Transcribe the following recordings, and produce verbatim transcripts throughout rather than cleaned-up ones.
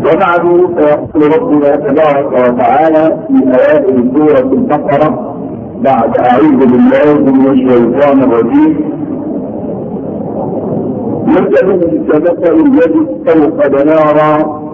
وبعد فيقول ربنا تبارك وتعالى في اوائل سوره البقره بعد اعوذ بالله من الشيطان الرجيم: مثل كمثل الذي استوقد نارا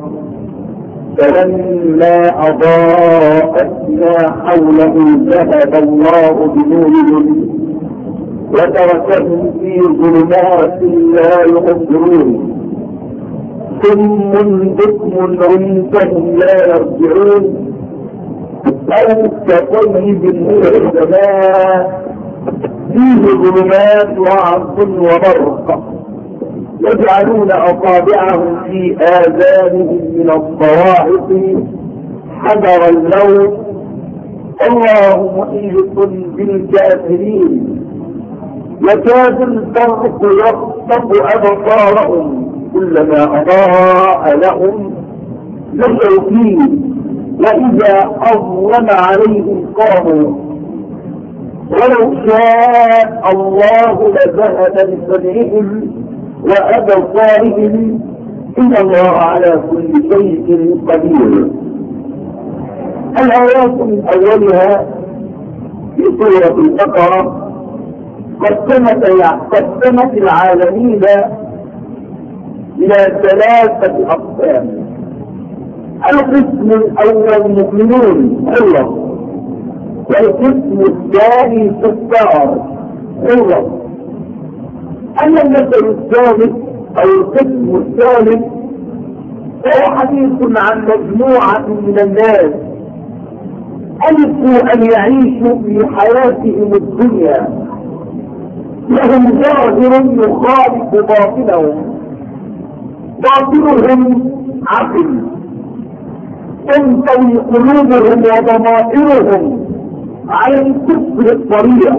فلما اضاءت ما حوله ذهب الله بنورهم وتركهم في ظلمات لا يبصرون ثم بكم عمي فهم لا يرجعون أو كطيب من السماء فيه ظلمات وعصف وبرق يجعلون أصابعهم في آذانهم من الصواعق حذر الموت الله محيط بالكافرين يكاد البرق يخطف أبصارهم كلما أضاء لهم مشوا فيه وإذا أظلم عليهم قاموا ولو شاء الله لذهب بسمعهم وأبصارهم إن الله على كل شيء قدير. الآيات من أولها في سورة البقرة قسمت العالمين إلى ثلاثة أقسام. القسم الأول مؤمنون حرة، والقسم الثاني كفار حرة. أما المثل الثالث أو القسم الثالث هو حديث عن مجموعة من الناس ألفوا أن يعيشوا في حياتهم الدنيا لهم ظاهر يخالف باطنهم، باطنهم عقل تنطوي قلوبهم وضمائرهم على الكفر الطريق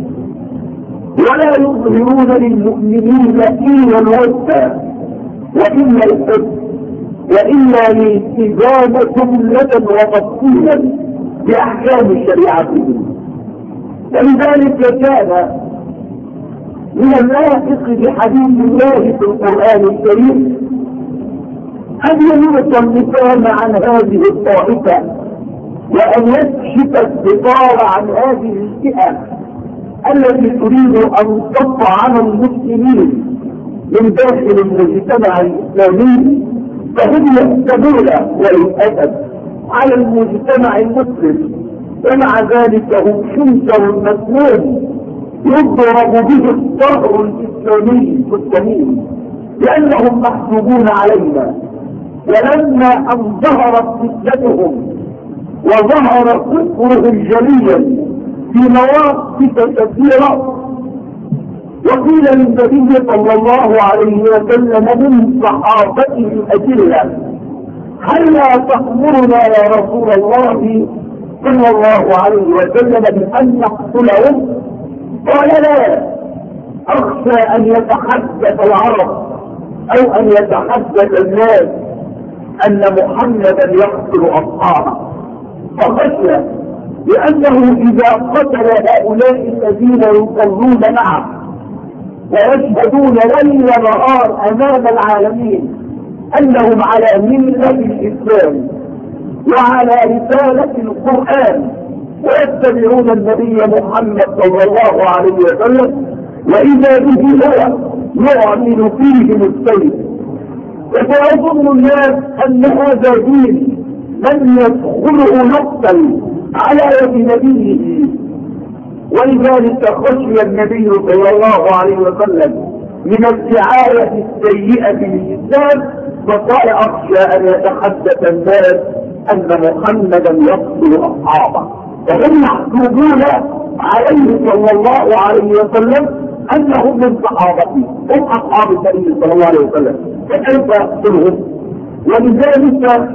ولا يظهرون للمؤمنين إلا الوفاء وإلا الحب وإلا الالتزام جملة وتفصيلا بأحكام شريعتهم. ولذلك كان من اللائق بحديث الله في القرآن الكريم أن يملك اللسان عن هذه الطائفة وأن يكشف الستار عن هذه الفئة التي تريد أن تطعن المسلمين من داخل المجتمع الإسلامي، فهم يحسبون وللأسف على المجتمع المسلم ومع ذلك هم شنكر مسموم يضرب به الظهر الإسلامي المسلمين لأنهم محسوبون علينا. ولما أن ظهرت فتنتهم وظهر كفرهم جليا في مواقف كثيرة وقيل للنبي صلى الله عليه وسلم من صحابته الأجلة: هلا تأمرنا يا رسول الله صلى الله عليه وسلم بأن نقتلهم؟ قال: لا، أخشى أن يتحدث العرب أو أن يتحدث الناس أن محمدا يقتل أصحابه، فخشى لأنه إذا قتل هؤلاء الذين يصلون معه ويشهدون ليل نهار أمام العالمين أنهم على ملة الإسلام وعلى رسالة القرآن ويتبعون النبي محمد صلى الله عليه وسلم، وإذا به هو يعمل فيهم السيف، وسيظن الناس أن هذا دين من يدخله نقتل على يد نبيه. ولذلك خشي النبي صلى الله عليه وسلم من الدعاية السيئة للإسلام فقال: أخشى أن يتحدث الناس أن محمدا يقتل أصحابه، وهم محسوبون عليه صلى الله عليه وسلم أنهم من صحابته، هم أصحاب النبي صلى الله عليه وسلم، فكيف يقتلهم؟ ولذلك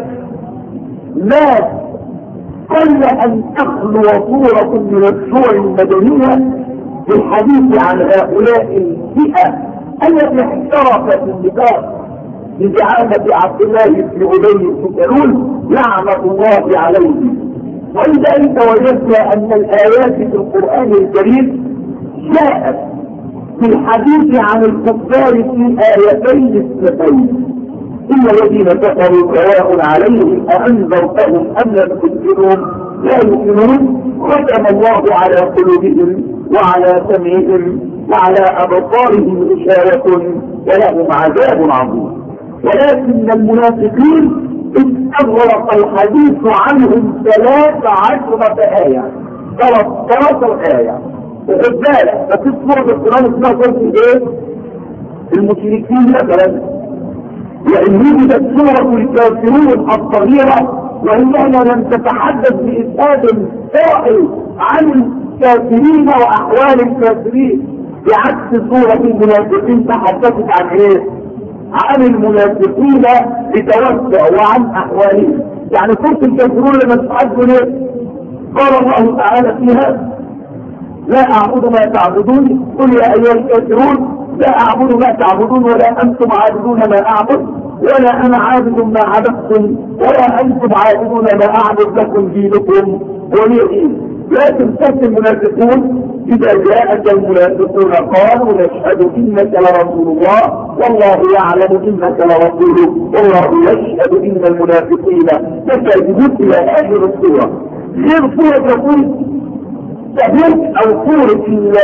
ما قل أن تخلو صورة من الصور المدنية بالحديث عن هؤلاء الفئة التي احترقت النفاق بزعامة عبد الله بن أبي بن سلول لعنة الله عليه. ولذلك وجدنا أن الآيات في القرآن الكريم جاءت في الحديث عن الكفار في آيتين اثنتين: إن الذين كفروا سواء عليهم أأنذرتهم أم لم تنذرهم لا يؤمنون ختم الله على قلوبهم وعلى سمعهم وعلى أبصارهم غشاوة ولهم عذاب عظيم. ولكن المنافقين استغرق الحديث عنهم ثلاث عشرة آية ثلاث عشرة آية. وخد بالك ففي سورة القرآن اسمها سورة ايه؟ المشركين مثلا، وإن وجدت سورة الكافرون الصغيرة وإنها لم تتحدث بإسناد صاحب عن الكافرين وأحوال الكافرين، بعكس سورة المنافقين تحدثت عن ايه؟ عن المنافقين بتوسع وعن أحوالهم. يعني سورة الكافرون لما تتحدث ليه؟ قال الله تعالى فيها لا أعبد ما تعبدون قل يا أيها الكافرون لا أعبد ما تعبدون ولا أنتم عابدون ما أعبد ولا أنا عابد ما عبدتم ولا أنتم عابدون ما أعبد لكم دينكم ولي دين. لكن تأتي المنافقون إذا جاءك المنافقون قالوا نشهد إنك لرسول الله والله يعلم إنك لرسوله والله يشهد إن المنافقين لكاذبون إلى آخر السورة. غير سورة تقول تبوك أو سورة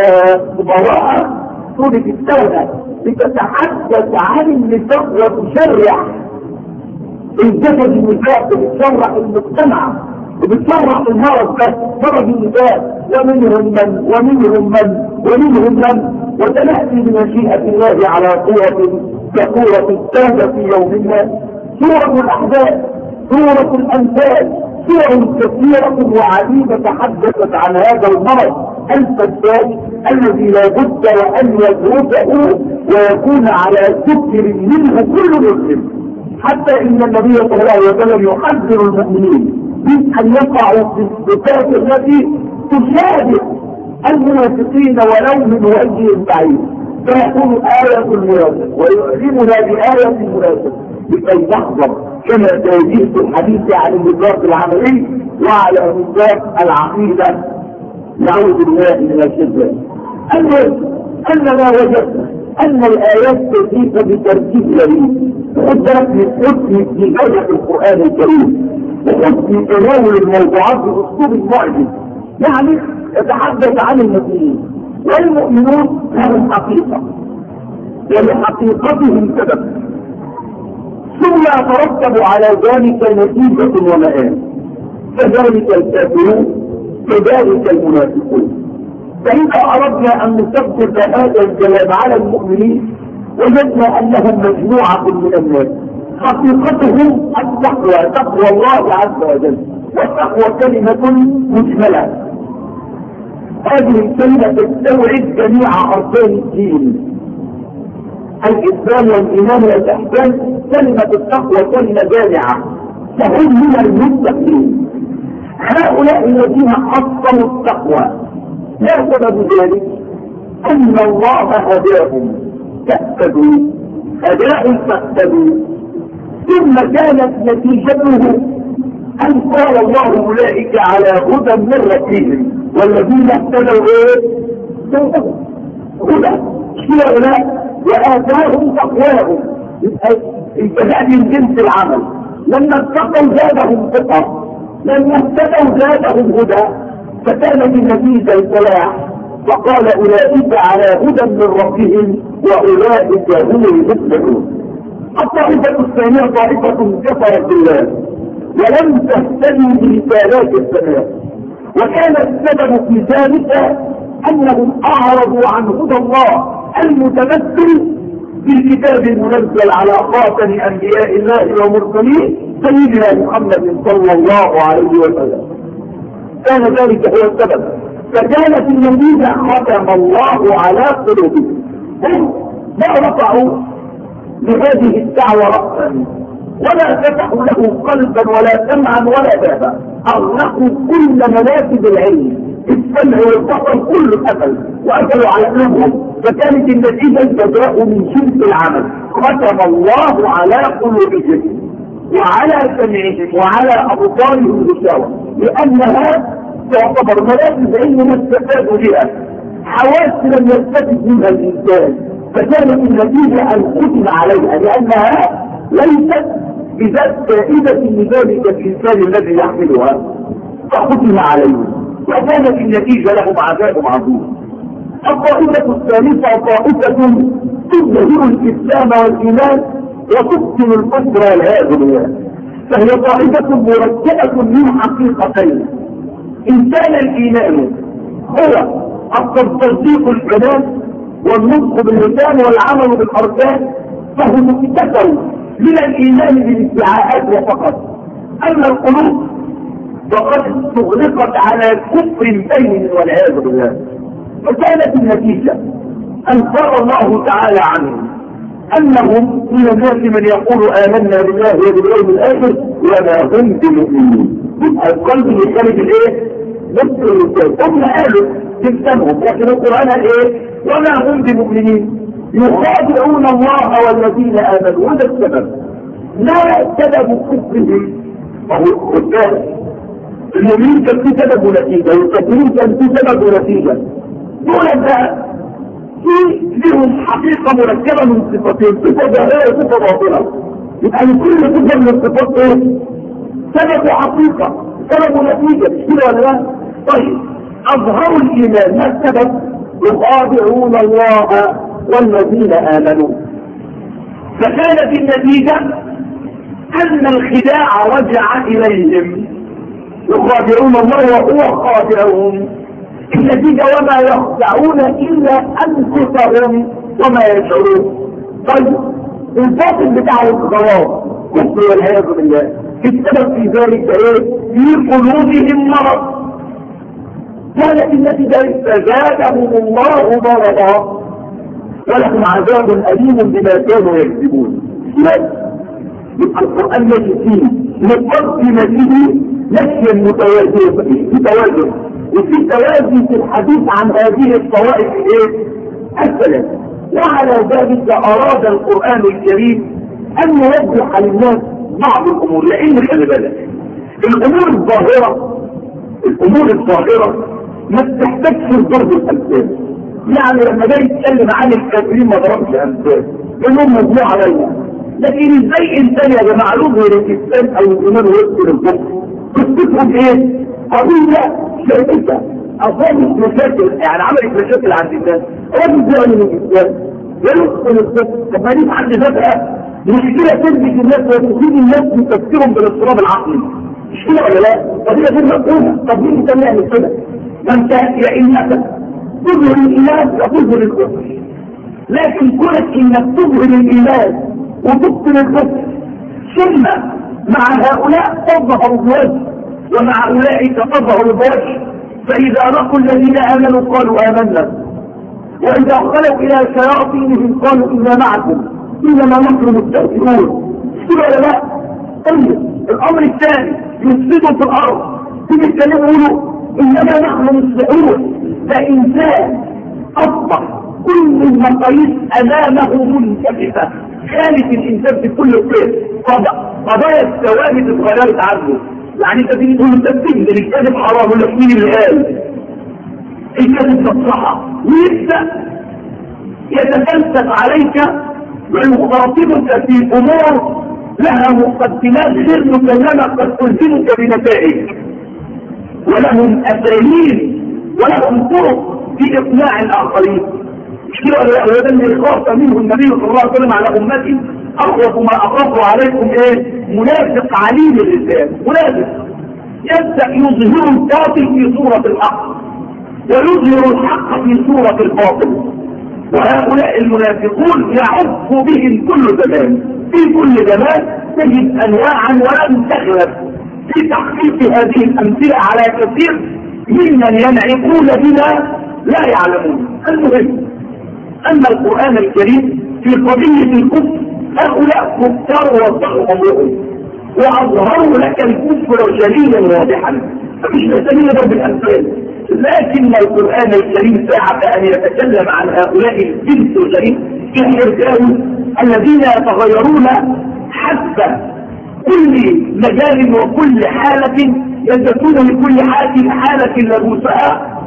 البراءة سورة التوبة بتتحدث عن النفاق وتشرع الجسد النفاق وبتشرع المجتمع وبتشرع المرض ده مرض النفاق ومنهم من ومنهم من ومنهم من وتنأتي بمشيئة الله على قوة كقوة التوبة في يوم ما. سورة الأحزاب سورة الأنفال سور كثيرة وعديدة تحدثت عن هذا المرض الفساد الذي لا بد وأن يدرسه ويكون على ذكر منه كل مسلم، حتى إن النبي صلى الله عليه وسلم يحذر المؤمنين من أن يقعوا في الصفات التي تشابه المنافقين ولو من وجه بعيد، فيكون آية المنافق ويعلمنا بآية المنافق لكي نحذر كما سيجيء في الحديث عن النفاق العملي وعلى نفاق العقيدة. نعوذ بالله من الشر. أننا وجدنا أن الآيات تزيد بترتيب جميل وقدرت من حسن جودة القرآن الكريم وحسن تناول الموضوعات بأسلوب معجز، يعني يتحدث عن المؤمنين والمؤمنون لهم حقيقة ولحقيقتهم سبب، ثم يترتب على ذلك نتيجة ومآل. كذلك الكافرون كذلك المنافقون. فإذا أردنا أن نثبت هذا الكلام على المؤمنين وجدنا أنهم مجموعة من الناس حقيقتهم التقوى تقوى الله عز وجل، والتقوى كلمة مجملة. هذه الكلمة تستوعب جميع أركان الدين الإسلام والإيمان والإحسان. كلمة التقوى كلمة جامعة فهم من المتقين. هؤلاء الذين حصلوا التقوى لا سبب ذلك أن الله هداهم فاهتدوا هداهم فاهتدوا، ثم كانت نتيجته أن قال الله أولئك على هدى من ربهم والذين اهتدوا ايه؟ هدى هؤلاء وآتاهم تقواهم. الجزاء من جنس العمل، لما اتقوا زادهم ثقة لما اهتدوا زادهم هدى، فكانت النتيجة الفلاح. وقال أولئك على هدى من ربهم وأولئك هم المفلحون. الطائفة الثانية طائفة كفرت بالله ولم تهتدي برسالات السماء، وكان السبب في ذلك أنهم أعرضوا عن هدى الله المتمثل في الكتاب المنزل على خاتم أنبياء الله ومرسلين سيدنا محمد صلى الله عليه وسلم. كان ذلك هو السبب، فكانت النتيجة ختم الله على قلوبهم. هم ما رفعوا بهذه الدعوة رأسا ولا فتحوا له قلبا ولا سمعا ولا بابا، أغلقوا كل منافذ العلم، السمع والبصر كله قتل وأكلوا على قلوبهم، فكانت النتيجة الجزاء من جنس العمل. ختم الله على قلوبهم وعلى سمعهم وعلى أبصارهم غشاوة، لأنها تعتبر منافذ علم ما استفادوا بها، حواس لم يستفد منها الإنسان، فكانت النتيجة أن ختم عليها لأنها ليست بذات فائدة لذلك الإنسان الذي يحملها فختم عليه وكانت النتيجة لهم عذاب عظيم. الطائفة الثالثة طائفة تظهر الإسلام والإيمان وتبطل الكفر والعياذ بالله، فهي طائفة مركبة من حقيقتين. إن كان الإيمان هو التصديق الكلام والنطق باللسان والعمل بالأركان فهو مكتسب من الإيمان بالادعاءات وفقط، أما القلوب فقد تغلقت على كفر بين والعياذ بالله. فكانت النتيجة أن قال الله تعالى عنهم أنهم من الناس من يقول آمنا بالله وباليوم الآخر وما هم بمؤمنين. القلب يخرج الايه؟ نصر الرسالة. هم قالوا تفهمهم، لكن القرآن الايه؟ وما هم بمؤمنين يخادعون الله والذين آمنوا. هذا السبب لا سبب كفرهم وهو الثالث. المؤمنين كان في سبب ونتيجة والكافرين كان في سبب ونتيجة. دول بقى في لهم حقيقة مركبة من صفتين، صفة ظاهرة وصفة باطنة. يبقى لكل صفة من الصفات ايه؟ سبب وحقيقة، سبب ونتيجة، مش كده ولا لا؟ طيب أظهروا الإيمان، ما السبب؟ يخادعون الله والذين آمنوا. فكانت النتيجة أن الخداع رجع إليهم، يخادعون الله وهو خادعهم. النتيجة وما يخدعون إلا أنفسهم وما يشعرون. طيب الباطل بتاعهم خلاص كفر والعياذ بالله. السبب في ذلك ايه؟ في قلوبهم مرض. كانت النتيجة فزادهم الله مرضا ولهم عذاب أليم بما كانوا يكذبون. يبقى القرآن ماشي فيه مقدمته مشيا متوازن، وفي توازن في الحديث عن هذه الطوائف الايه؟ الثلاث. وعلى ذلك أراد القرآن الكريم أن يوضح للناس بعض الأمور، لأن خلي بالك الأمور الظاهرة الأمور الظاهرة ما بتحتاجش ضرب الأمثال. يعني لما جاي يتكلم عن الكافرين ما ضربش أمثال، كلهم مجموعة علينا. لكن ازاي انسان يا جماعة يظهر الإسلام أو الإيمان ويذكر الكفر؟ قصتهم إيه؟ قضية شركة أصابت مشاكل، يعني عملت مشاكل عند الناس. رجل زعل من الإسلام يدخل الكفر. طب ما دي في حد ذاتها مشكلة تلبس الناس وتفيد الناس من تفكيرهم بالاضطراب العقلي، مش كده ولا لا؟ قضية غير مفهومة. طب مين كان يعمل كده؟ ما انت يا إنك تظهر الإيمان وتظهر الكفر، لكن كونك إنك تظهر الإيمان وتبطل الكفر ثم مع هؤلاء تظهر الوجه ومع أولئك تظهر الوجه. فإذا لقوا الذين آمنوا قالوا آمنا، وإذا خلوا إلى شياطينهم قالوا إنا معكم إنما نحن مستهزئون. كده ولا لا؟ طيب الأمر الثاني يفسدوا في الأرض، تيجي يتكلموا يقولوا إنما نحن مصلحون. ده إنسان أصبح كل المقاييس أمامه منكشفة، خالف الإنسان في كل خير. قضايا الثوابت اتغيرت عنه. يعني انت تيجي تقول انت بتكذب، الكذب حرام ولا مين اللي قال؟ الكذب مصلحة، ويبدأ يتفلسف عليك ويخاطبك في امور لها مقدمات غير مسلمة قد تلزمك بنتائج، ولهم اساليب ولهم طرق في اقناع الاخرين. مش كده ولا لا؟ وهذا اللي خاف منه النبي صلى الله عليه وسلم على امتي، اخوف ما اخاف عليكم ايه؟ منافق عليم اللسان، منافق يبدأ يظهر الباطل في صورة الحق ويظهر الحق في صورة الباطل. وهؤلاء المنافقون يعف بهم كل زمان، في كل زمان تجد انواعا ولم تخلف في تحقيق هذه الامثلة على كثير ممن ينعقون بما لا يعلمون. المهم ان القرآن الكريم في قضية الكفر هؤلاء كفار وضعوا امرهم واظهروا لك الكفر جليلا واضحا، مفيش مسألة ضرب الامثال. لكن القرآن الكريم سعى ان يتكلم عن هؤلاء الجنس الغريب الحركان الذين يتغيرون حسب كل مجال وكل حالة، يزدون لكل حالة حالة لبوسها.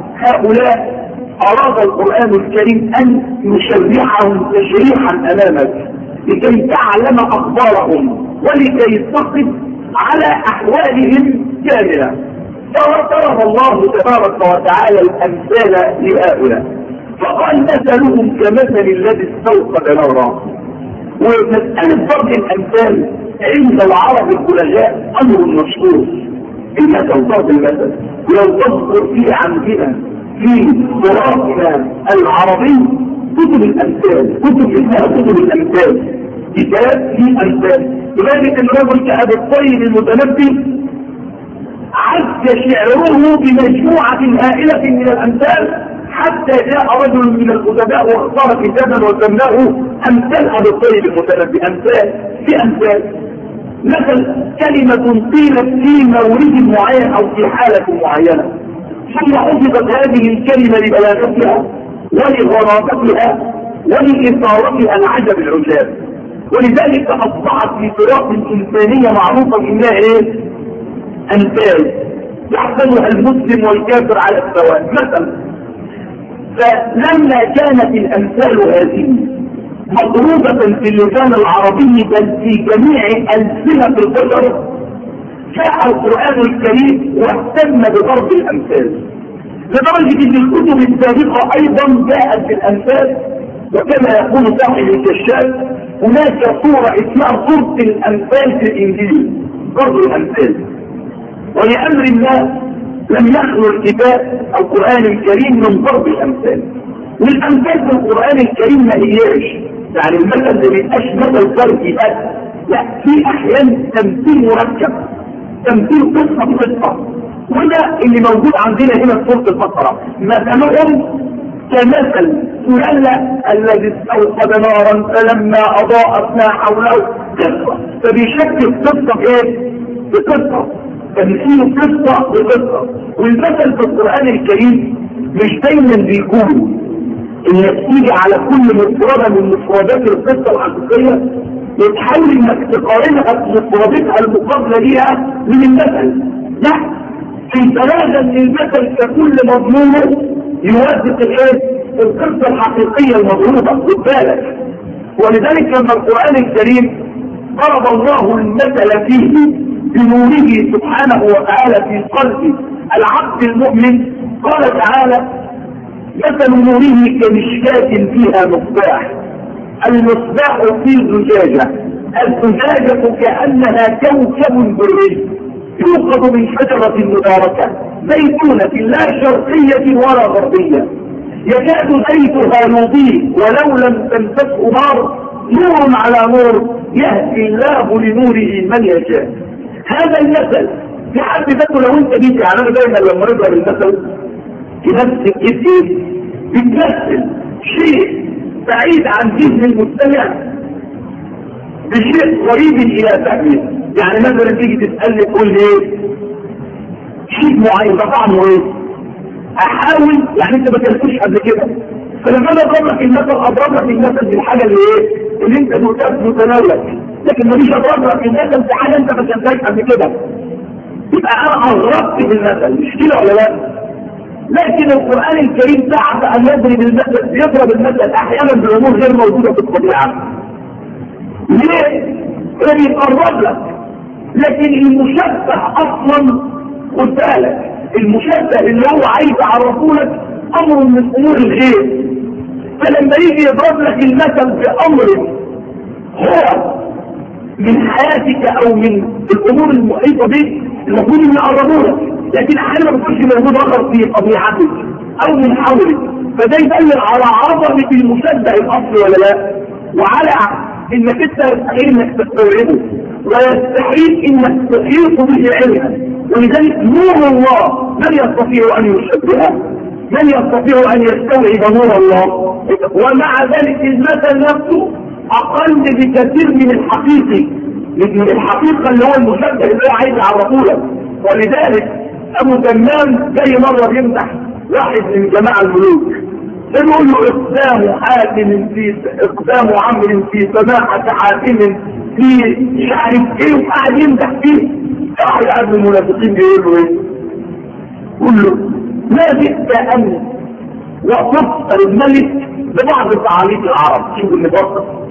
هؤلاء أراد القرآن الكريم أن يشرحهم تشريحا أمامك، لكي تعلم أخبارهم ولكي تصف على أحوالهم كاملة. فضرب الله تبارك وتعالى الأمثال لهؤلاء فقال مثلهم كمثل الذي استوقد نارا. ومسألة ضرب الأمثال عند العرب البلغاء أمر مشهور. المثل ضرب المثل ولو تذكر فيه عندنا في تراثنا العربي كتب الأمثال، كتب اسمها كتب الأمثال، كتاب في أمثال. لذلك الرجل كأبي الطيب المتنبي عز شعره بمجموعة هائلة من الأمثال حتى جاء رجل من الأدباء واختار كتابا وسماه أمثال أبي الطيب المتنبي. أمثال في أمثال، مثل كلمة قيلت في مورد معين أو في حالة معينة ثم حفظت هذه الكلمة لبلاغتها ولغرابتها ولإثارتها العجب العجاب، ولذلك أصبحت في تراث الإنسانية معروفة إنها إيه؟ أمثال يحسنها المسلم والكافر على السواء. مثلا فلما كانت الأمثال هذه مضروبة في اللسان العربي بل في جميع ألسنة البشر جاء القرآن الكريم واهتم بضرب الأمثال، لدرجة أن الكتب السابقة أيضا جاءت بالأمثال. وكما يقول صاحب الكشاف هناك صورة اسمها صورة الأمثال في الإنجيل، ضرب الأمثال. ولأمر ما لم يخلو الكتاب القرآن الكريم من ضرب الأمثال. والأمثال في القرآن الكريم ما هياش يعني المثل اللي بيبقاش مثل فرقي بس، لا، في أحيان تمثيل مركب، تمثيل قصة بقصة، وده اللي موجود عندنا هنا في سورة البقرة. مثلهم كمثل سلالة الذي استوقد نارا فلما أضاءت ما حوله، قصة، فبيشكل قصة ايه؟ بقصة، تمثيل قصة بقصة. والمثل في القرآن الكريم مش دايما بيكون انك تيجي على كل مفردة من مفردات القصة الحقيقية وتحاول انك تقارنها بمفرداتها المقابلة ليها من المثل، لا، انت لازم المثل ككل مضمونه يوافق الايه؟ القصة الحقيقية المضروبة، خد بالك. ولذلك لما القرآن الكريم ضرب الله المثل فيه بنوره سبحانه وتعالى في قلب العبد المؤمن قال تعالى مثل نوره كمشكاة فيها مصباح، المصباح في زجاجة، الزجاجة كأنها كوكب دري يوقد من شجرة مباركة زيتونة لا شرقية ولا غربية يكاد زيتها يضيء ولو لم تمسسه نار نور على نور يهدي الله لنوره من يشاء. هذا المثل في حد ذاته لو انت جيت، يعني انا دايما لما نضرب المثل في نفس الجزء بتمثل شيء بعيد عن ذهن المستمع بشيء قريب الى فهمه. يعني مثلا تيجي تسالني تقول لي ايه شيء معين ده طعمه ايه، احاول يعني انت ما كلتوش قبل كده، فلما انا اضرب لك المثل اضرب لك المثل بالحاجه اللي ايه اللي انت دوتها في متناولك، لكن ماليش اضرب لك المثل في حاجه انت ما كلتهاش قبل كده، يبقى انا اغربت بالمثل، مش كده ولا لا؟ لكن القرآن الكريم بعد ان يضرب المثل يضرب المثل احيانا بامور غير موجوده في الطبيعه. ليه؟ اللي يقرب لك، لكن المشبه اصلا خد بالك المشبه اللي هو عايز يعرفه لك امر من امور الغير، فلما يجي يضرب لك المثل بامر هو من حياتك او من الامور المحيطه بك المفروض ان يقربوا لك، لكن احيانا ما بتكونش موجود اخر في طبيعتك او من حولك، فده يدل على عظمه المشبه الاصلي ولا لا، وعلى انك انت يستحيل انك تستوعبه ويستحيل انك تحيط به علما. ولذلك نور الله من يستطيع ان يشبهه، من يستطيع ان يستوعب نور الله، ومع ذلك المثل نفسه اقل بكثير من الحقيقي، من الحقيقه اللي هو المشبه اللي هو عايز يعرفه لك. ولذلك ابو تمام جاي مره بيمدح واحد من جماعه الملوك، يقول له اقدام حاكم في اقدام عمرو في سماحه حاكم في مش عارف ايه، وقاعد يمدح فيه. راح يقابل المنافقين بيقول له ايه؟ يقول له ما جئت ان وصفت الملك ببعض تعاليم العرب. شوف النبضه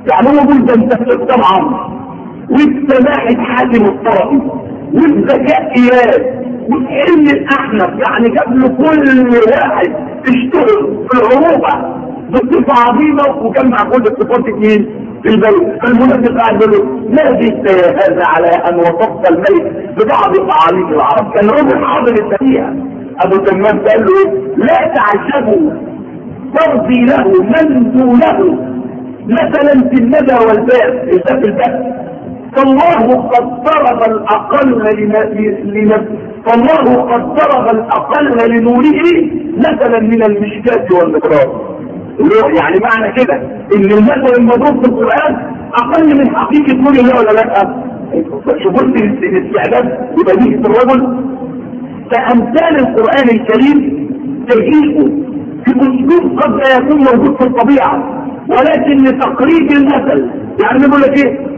يعني هو بيقول ده انت طبعا والسماحة حاتم الطائي والذكاء اياد والعلم الاحنف، يعني جاب له كل واحد اشتغل في العروبة بصفة عظيمة وجمع كل الصفات اثنين في البيت. فالمنافق قاعد يقول له ما زدت يا هذا على ان وصفت الملك ببعض تعاليم العرب. كان رجل حاضر السريع ابو تمام قال له لا تعجبوا ترضي له من دونه مثلا في الندى والباب في الباب، فالله قد ضرب الاقل لنفسه، فالله قد ضرب الاقل لنوره مثلا من المشكاة والمقراط. يعني معنى كده ان المثل المضروب في القرآن اقل من حقيقة نور الله ولا لا؟ شوفوا الاستعداد لبديهة الرجل. فامثال القرآن الكريم تجيئه في اسلوب قد لا يكون موجود في الطبيعة، ولكن لتقريب المثل. يعني نقول لك ايه؟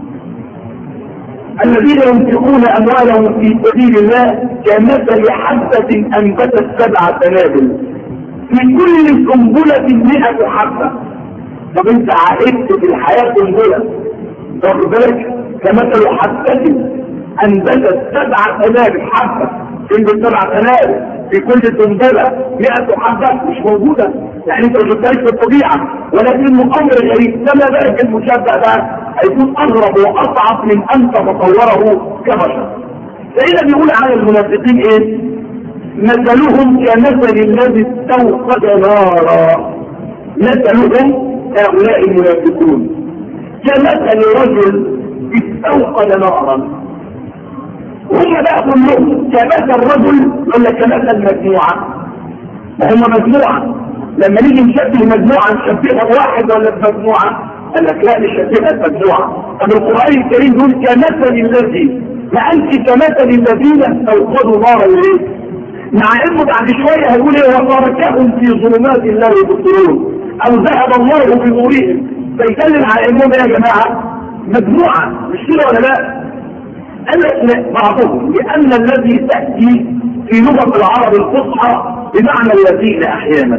الذين ينفقون اموالهم في سبيل الله كمثل حبة انبتت سبع سنابل في كل سنبلة مئة حبة. طب انت عائدت في الحياة سنبلة، واخد بالك؟ كمثل حبة انبتت سبع سنابل، حبة تنبت سبع سنابل في كل سنبلة مئة حبة، مش موجودة. يعني انت ما شفتهاش في الطبيعة، ولكنه امر غريب. كما ذلك المشبه ده هيكون اغرب واصعب من ان تتصوره كبشر. فإذا بيقول على المنافقين ايه؟ مثلهم كمثل الذي استوقد نارا. مثلهم هؤلاء المنافقون كمثل رجل استوقد نارا. هم بقى كلهم كمثل رجل ولا كمثل مجموعة؟ هم مجموعة. لما نيجي نشبه مجموعة نشبهها بواحد ولا بمجموعة؟ قال لك لا، نشبهها بمجموعة. طب القرآن الكريم يقول كمثل الذي، ما أنت كمثل الذين استوقدوا نارا ليه؟ مع انه بعد شوية هيقول ايه؟ وتركهم في ظلمات لا يبصرون او ذهب الله بنورهم. فيدلل على انهم يا جماعة مجموعة، مش كده ولا لا؟ قال لك بعضهم لان الذي تأتي في لغة العرب الفصحى بمعنى الذين احيانا،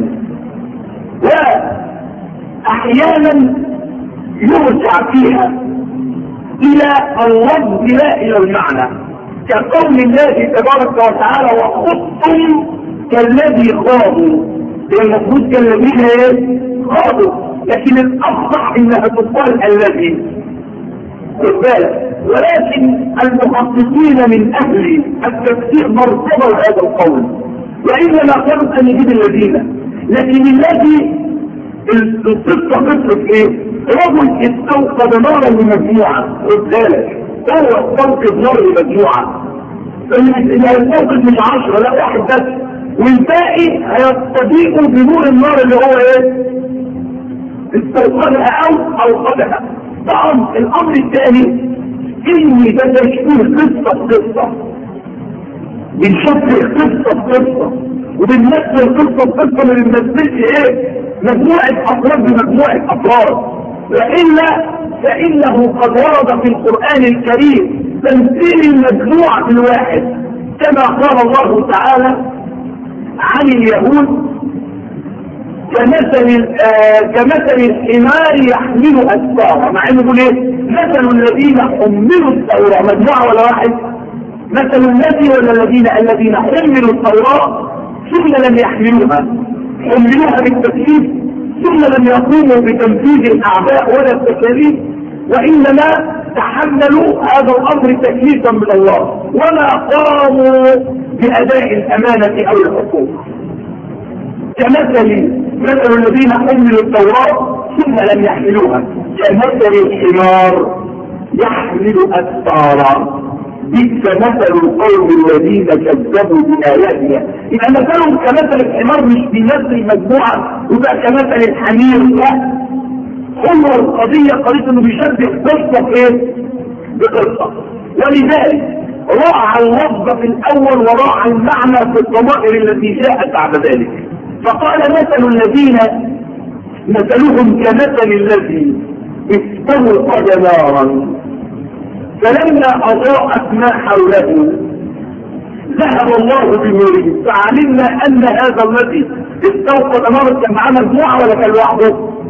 واحيانا يرجع فيها الى اللفظ لا الى المعنى، كقول الله تبارك وتعالى وخضتم كالذي خاضوا. المفروض كالذين ايه؟ خاضوا، لكن الافضح انها تقال الذي. خد بالك، ولكن المحققين من اهل التفسير مرتضوا هذا القول، وانما قالوا ان يجيب الذين. لكن الذي القصه قصه ايه؟ رجل استوقد نارا لمجموعه. خد بالك، هو استوقد نار لمجموعه، اللي هيستوقد مش عشرة، لا واحد بس، والباقي هيستضيئوا بنور النار اللي هو ايه؟ استوقدها او اوقدها. طبعا الامر الثاني اني ده تشبيه قصه قصه، بنشبه قصه قصه وبنمثل قصه قصه، ما بنمثلش ايه؟ مجموعه افراد بمجموعه افراد. والا فانه قد ورد في القران الكريم تمثيل المجموعه بالواحد، كما قال الله تعالى عن اليهود كمثل آه كمثل الحمار يحمل اسفارا. مع انه يقول ايه؟ مثل الذين حملوا التوراة. مجموعه ولا واحد؟ مثل الذي ولا الذين الذين حملوا التوراة ثم لم يحملوها، حملوها بالتكليف ثم لم يقوموا بتنفيذ الاعباء ولا التكاليف، وانما تحملوا هذا الامر تكليفا من الله وما قاموا باداء الامانه او الحقوق. كمثل مثل الذين حملوا التوراة ثم لم يحملوها كمثل الحمار يحمل اسفارا بئس مثل القوم الذين كذبوا بآياتنا. إذا مثلهم كمثل الحمار، مش بيمثل مجموعة وبقى كمثل الحمير، لا، هو القضية قضية انه بيشبه قصة ايه؟ بقصة. ولذلك راعى اللفظ في الاول وراعى المعنى في الضمائر التي جاءت بعد ذلك. فقال مثل الذين مثلهم كمثل الذي استوقد نارا فلما اضاءت ما حوله ذهب الله بنوره. فعلمنا ان هذا الذي استوقد نارا كان معاه مجموعه ولا كان لوحده؟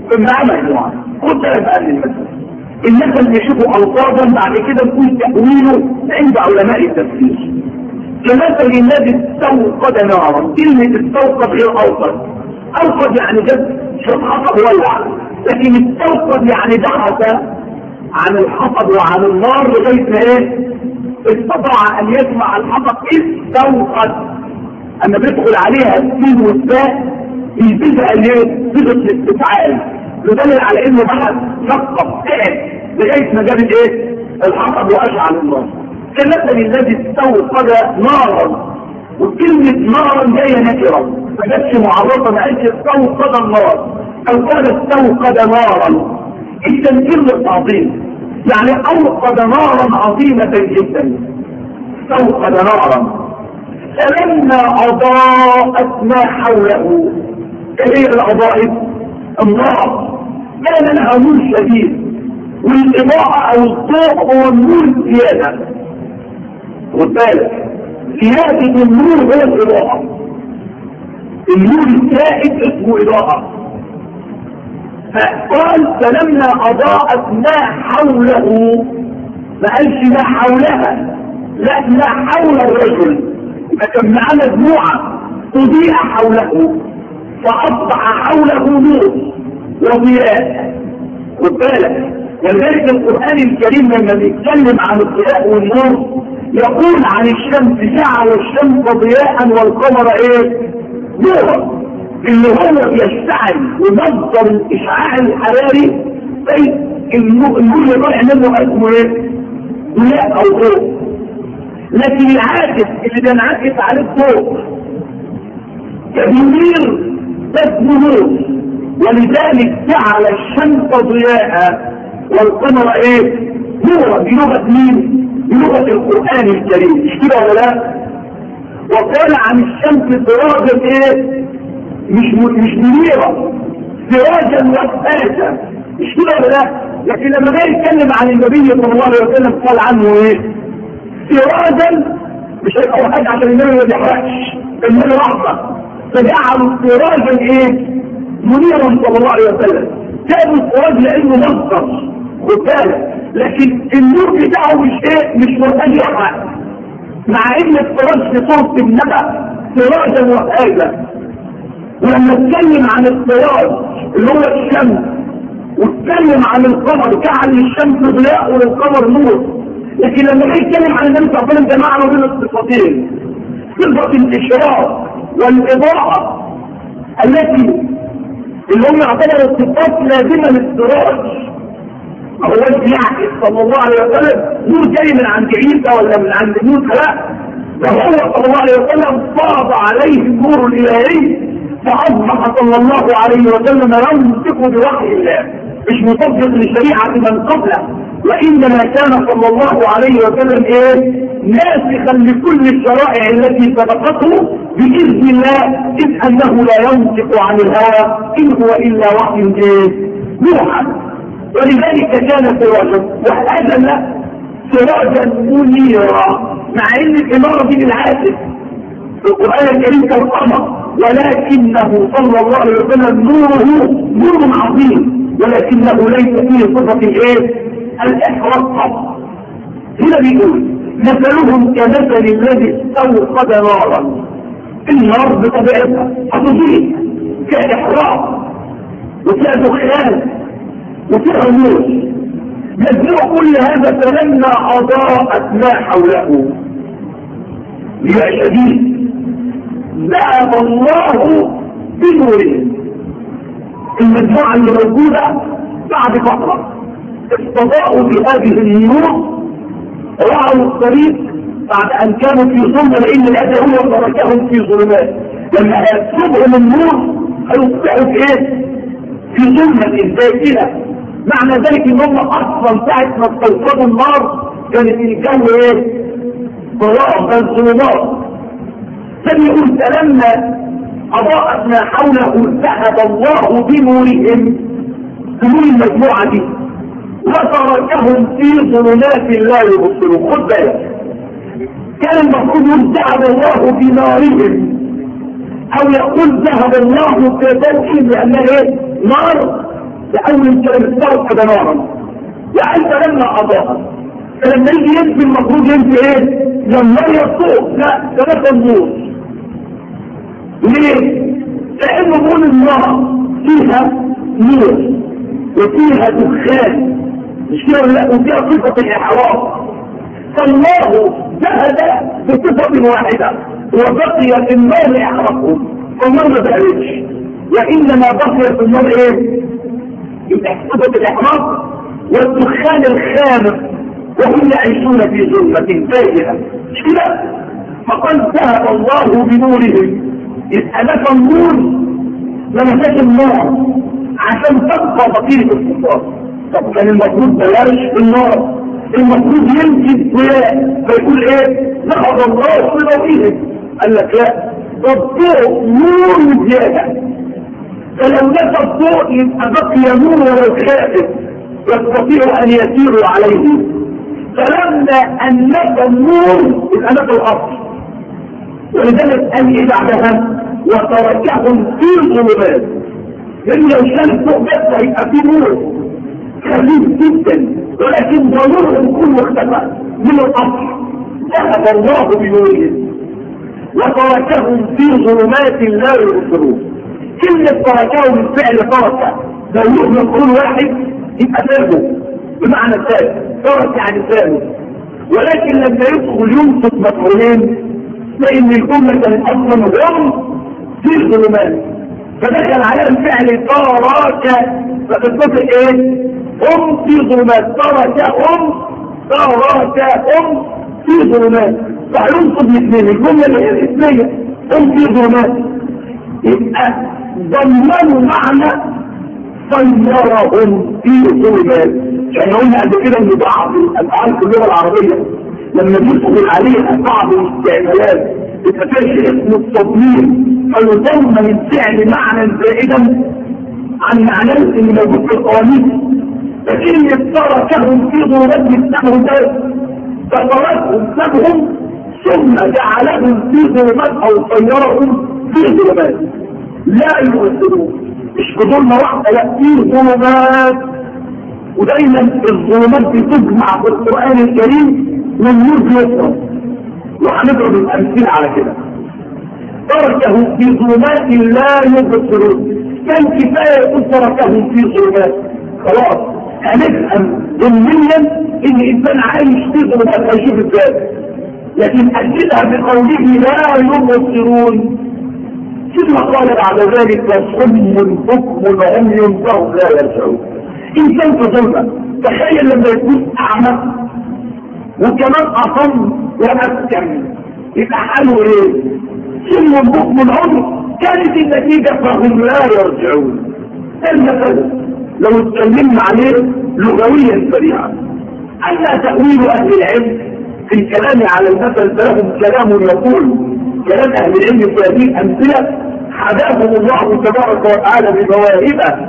معاه مجموعة. خد بالك بقى من المثل. المثل بيشوفوا ألفاظا بعد كده نقول تأويله عند علماء التفسير. كمثل الذي استوقد نارا، كلمة استوقد غير أوقد. أوقد يعني جد شوف حطب ولع، لكن استوقد يعني بحث عن الحطب وعن النار لغاية ما ايه؟ استطاع أن يجمع الحطب. استوقد أما بيدخل عليها السين والباء يبدأ الايه؟ صيغة الاستفعال، يدل على إنه بحث نقب قاعد لغاية ما جاب الايه؟ الحطب وأشعل النار. كمثل الذي استوقد نارا، وكلمة نارا جاية نكرة ما جاتش معرضة، ما قالش استوقد النار أو قال استوقد نارا. التنكير للتعظيم يعني أوقد نارا عظيمة جدا. استوقد نارا فلما أضاءت ما حوله. ايه الأضاءت؟ النار كان لها نور شديد، والإضاءة أو الضوء هو النور الزيادة. خد بالك زيادة النور هو الإضاءة، النور الزائد اسمه إضاءة. فقال فلما أضاءت ما حوله، ما قالش ما حولها، لا ما حول الرجل، فكان معاه مجموعة تضيء حوله فأصبح حوله نور وضياء. خد بالك ولذلك القرآن الكريم لما بيتكلم عن الضياء والنور يقول عن الشمس جعل الشمس ضياء والقمر ايه؟ نورا، اللي هو يشتعل ومصدر الاشعاع الحراري زي النور اللي طالع منه اسمه ايه؟ ضياء او ضوء. لكن العاكس اللي بينعكس عليه الضوء كبير اسمه نور، ولذلك جعل الشمس ضياء والقمر ايه؟ نورا. بلغة مين؟ بلغة القرآن الكريم، مش كده ولا لا؟ وقال عن الشمس سراجا ايه؟ مش مش منيرة، سراجا وفاجا، مش كده ولا لا؟ لكن لما جاي يتكلم عن النبي صلى الله عليه وسلم قال عنه ايه؟ سراجا، مش هيبقى حاجة عشان النبي ما بيحرقش، النبي رحمة، فجعلوا سراجا ايه؟ منيرا صلى الله عليه وسلم. جابوا السراج لانه مصدر، خد بالك، لكن النور بتاعه مش ايه؟ مش مرتاج يحرق، مع ان السراج في صورة النبأ سراجا وفاجا. ولما اتكلم عن السراج اللي هو الشمس واتكلم عن القمر جعل للشمس ضياء وللقمر نور. لكن لما يتكلم عن النبي صلى الله عليه وسلم جمعنا بين الصفتين، صفة الاشراق والاضاءة التي اللي هم يعتبروا صفات لازمة للسراج. هو يعكس صلى الله عليه وسلم نور جاي من عند عيسى ولا من عند موسى، لا، ده هو صلى الله عليه وسلم فاض عليه النور الالهي فاصبح صلى الله عليه وسلم ينطق بوحي الله، مش مطبق لشريعه من قبله، وانما كان صلى الله عليه وسلم ايه؟ ناسخا لكل الشرائع التي سبقته باذن الله، اذ انه لا ينطق عن الهوى ان هو الا وحي ايه؟ يوحى. ولذلك كان سراجا، وهذا لا سراجا منيرا، مع ان الاماره دي بالعكس في القران الكريم كالقمر، ولكنه صلى الله عليه وسلم نوره نور عظيم، ولكنه ليس فيه صفه الايه؟ الاحراق. هنا بيقول مثلهم كمثل الذي استوقد نارا. النار بطبيعتها هتضيء كاحراق وفيها دخان وفيها نور، يجمع كل هذا فلما أضاءت ما حوله يا شديد ذهب الله بنوره. المجموعة اللي موجودة بعد فترة استضاءوا بهذه النور، رأوا الطريق بعد أن كانوا في ظلمة، لأن الأذى هو تركهم في ظلمات. لما هيكسبهم النور هيصبحوا في إيه؟ في ظلمة ذاتية. معنى ذلك ان هم اصلا ساعة ما استوقدوا النار كانت الجو ايه؟ ظلام، كان ظلمات. فبيقول فلما اضاءت ما حوله ذهب الله بنورهم، بنور المجموعة دي، وتركهم في ظلمات لا يبصرون. خد بالك كان المفروض ذهب الله بنارهم، او يقول ذهب الله بضوءهم، لانها ايه؟ نار لأول كلمة توقد نارا وعند لما أضاء. فلما يجي ينفي المفروض ينفي ايه؟ لما يطوق لا ده ده النور. ليه؟ لأنه نقول النار فيها نور وفيها دخان مش كده لا وفيها صفة الإحراق. فالله جهد بصفة واحدة وبقي في النار يحرقهم فالنار ما بقلتش وإنما بقي في النار ايه؟ صفة الإحراق والدخان الخامق وهم يعيشون في ظلمة فاجئة مش كده؟ فقد ذهب الله بنورهم يبقى ده النور لما كانت النار عشان تبقى بقية الكفار. طب كان المفروض بلاش النار المفروض يمشي الضياء فيقول ايه؟ لقد الله بنورهم. قال لك لا ده الضوء نور زيادة فلو نفى الضوء يبقى بقي نور ولو خائف يستطيع ان يسيروا عليه. فلما ان نفى النور يبقى نفى الاصل ولذلك قال ايه بعدها؟ وتركهم في ظلمات. لان لو كان الضوء بس هيبقى فيه نور خفيف جدا ولكن ضرورهم كله اختفى من الاصل. ذهب الله بنورهم وتركهم في ظلمات لا يبصرون. كلمة تركهم من فعل ترك لو يؤمن كل واحد يبقى سابه بمعنى سابه ترك يعني سابه. ولكن لما يدخل ينصف مفعولين لان الجملة كانت اصلا هم في الظلمات فدخل على الفعل ترك فتتصل ايه؟ هم في ظلمات تركهم تركهم في ظلمات فهينصب الاثنين الجملة اللي هي الاسمية هم في ظلمات يبقى ضمنوا معنى صيرهم في ظلمات. يعني قلنا قبل كده ان بعض الافعال في اللغه العربيه لما بيدخل عليها بعض الاستعمالات بتفرش اسم التضمين فيضم الفعل معنى زائدا عن معناه اللي موجود في القوانين. لكن تركهم في ظلمات يسمعوا ذلك فتركهم سبهم ثم جعلهم في ظلمات او صيرهم في ظلمات لا يؤثرون مش بظلمة واحدة لا في ظلمات. ودايما الظلمات بتجمع في القرآن الكريم والنور يفرق وهنضرب الأمثلة على كده. تركه في ظلمات لا يبصرون كان كفاية يقول تركه في ظلمات خلاص هنفهم ضمنيا ان انسان عايش في ظلمات هيشوف ازاي. لكن أجدها بقوله لا يبصرون ثم قال بعد ذلك صم بكم عمي فهم لا يرجعون. انسان في ظلمه تخيل لما يكون اعمى وكمان اصم واسكن يبقى حاله ايه؟ صم بكم عمي كانت النتيجه فهم لا يرجعون. المثل لو اتكلمنا عليه لغويا سريعا اما تاويل اهل العلم في الكلام على المثل فلهم كلام يقول كلام اهل العلم في هذه الامثله حداهم الله تبارك وتعالى بمواهبه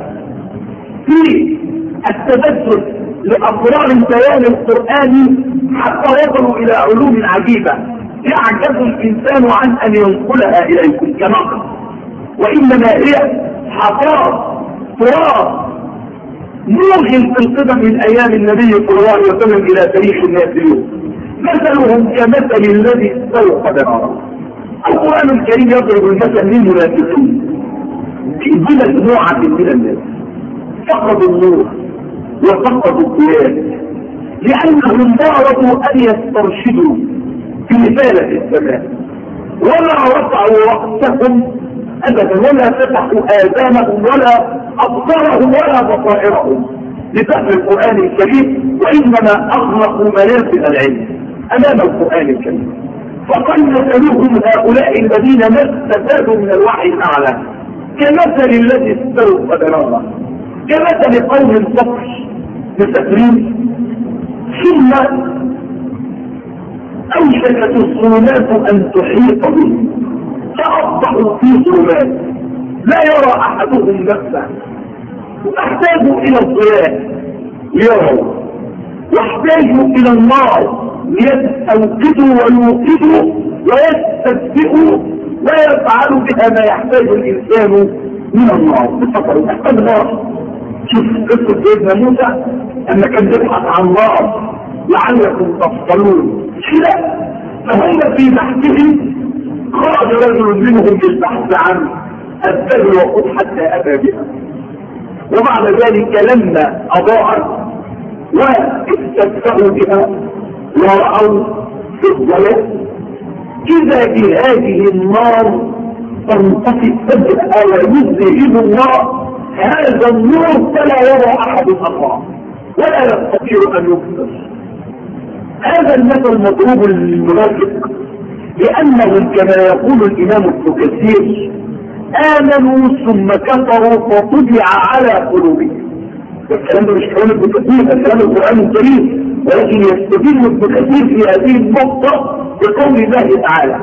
في التبسط لاسرار البيان القراني حتى وصلوا الى علوم عجيبه يعجز الانسان عن ان ينقلها اليكم كنقل وانما هي حصاد تراث موغل في القدم من ايام النبي صلى الله عليه وسلم الى تاريخ الناس اليوم. مثلهم كمثل الذي استوقد نارا. القرآن الكريم يضرب المثل للمنافقين في مجموعة من الناس فقدوا النور وفقدوا الضياء لأنهم ضاربوا أن يسترشدوا في مثالة السماء ولا رفعوا رأسهم أبدا ولا فتحوا آذانهم ولا أبصارهم ولا بصائرهم لفهم القرآن الكريم وإنما أغلقوا منافذ العلم أمام القرآن الكريم. فقد مثلهم هؤلاء الذين ما استفادوا من الوحي الأعلى كمثل الذي استوقد نارا كمثل قوم الفقر بتكريم ثم أوشكت الظلمات أن تحيط بهم فأصبحوا في ظلمات لا يرى أحدهم نفسه واحتاجوا إلى الضياء ليروا واحتاجوا إلى النار ليستوقدوا ويوقدوا ويستدفئوا ويفعلوا بها ما يحتاج الإنسان من النار. بفكروا تحتاج نار شوف قصة سيدنا موسى أما كان يبحث عن الله لعلكم تفصلون كده، فهم في بحثهم خرج رجل منهم للبحث عن الدهر وقود حتى أتى بها، وبعد ذلك لما أضاعت واستفتحوا بها ورأوا في الظلام إذا بهذه النار تنطفئ فجأة ويذهب الله هذا النور فلا يرى أحد الله ولا يستطيع أن يكفر. هذا المثل مضروب للمنافق لأنهم كما يقول الإمام ابن كثير آمنوا ثم كفروا فطبع على قلوبهم. الكلام ده مش كلام ابن كثير، ده كلام القرآن الكريم، ولكن يستدل ابن كثير في هذه النقطة بقول الله تعالى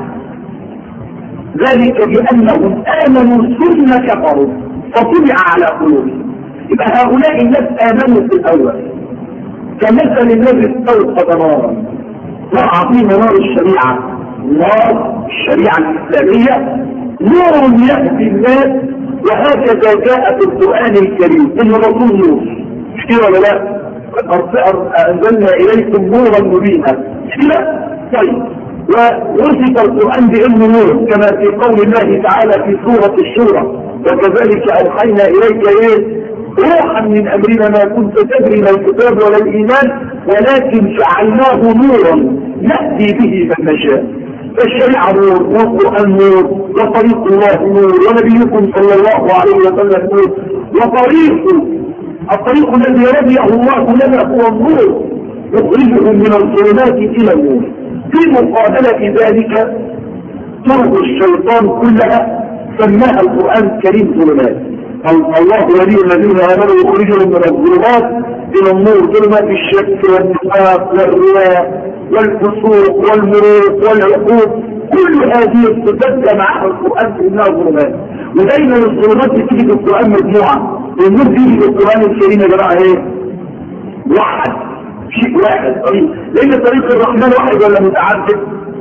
ذلك بأنهم آمنوا ثم كفروا فطبع على قلوبهم. يبقى هؤلاء الناس آمنوا في الأول كمثل الذي استوقد نارا، نار عظيمة، نار الشريعة، نار الشريعة الإسلامية، نور يهدي الناس. وهكذا جاء في القرآن الكريم إن الرسول نور، مش كده ولا لا؟ أنزلنا إليكم نورا مبينا، مش كده؟ طيب، ووصف القرآن بأنه نور كما في قول الله تعالى في سورة الشورى وكذلك أوحينا إليك إيه؟ روحا من أمرنا ما كنت تدري ما الكتاب ولا الإيمان ولكن جعلناه نورا نهدي به من نشاء. الشريعة نور والقرآن نور وطريق الله نور ونبيكم صلى الله عليه وسلم نور، وطريق الطريق الذي رضيه الله لنا هو النور يخرجهم من الظلمات إلى النور. في مقابلة ذلك طرق الشيطان كلها سماها القرآن الكريم ظلمات. الله ولي الذين آمنوا يخرجهم من الظلمات إلى النور، ظلمات الشك والنفاق والرياء والفسوق والمروق والعقوق، كل هذه الصفات معها القرآن إنها ظلمات. ودايما الظلمات تيجي في القرآن مجموعة، والنور تيجي في القرآن الكريم يا جماعة ايه؟ واحد، شيء واحد طريق، لأن طريق الرحمن واحد ولا متعدد؟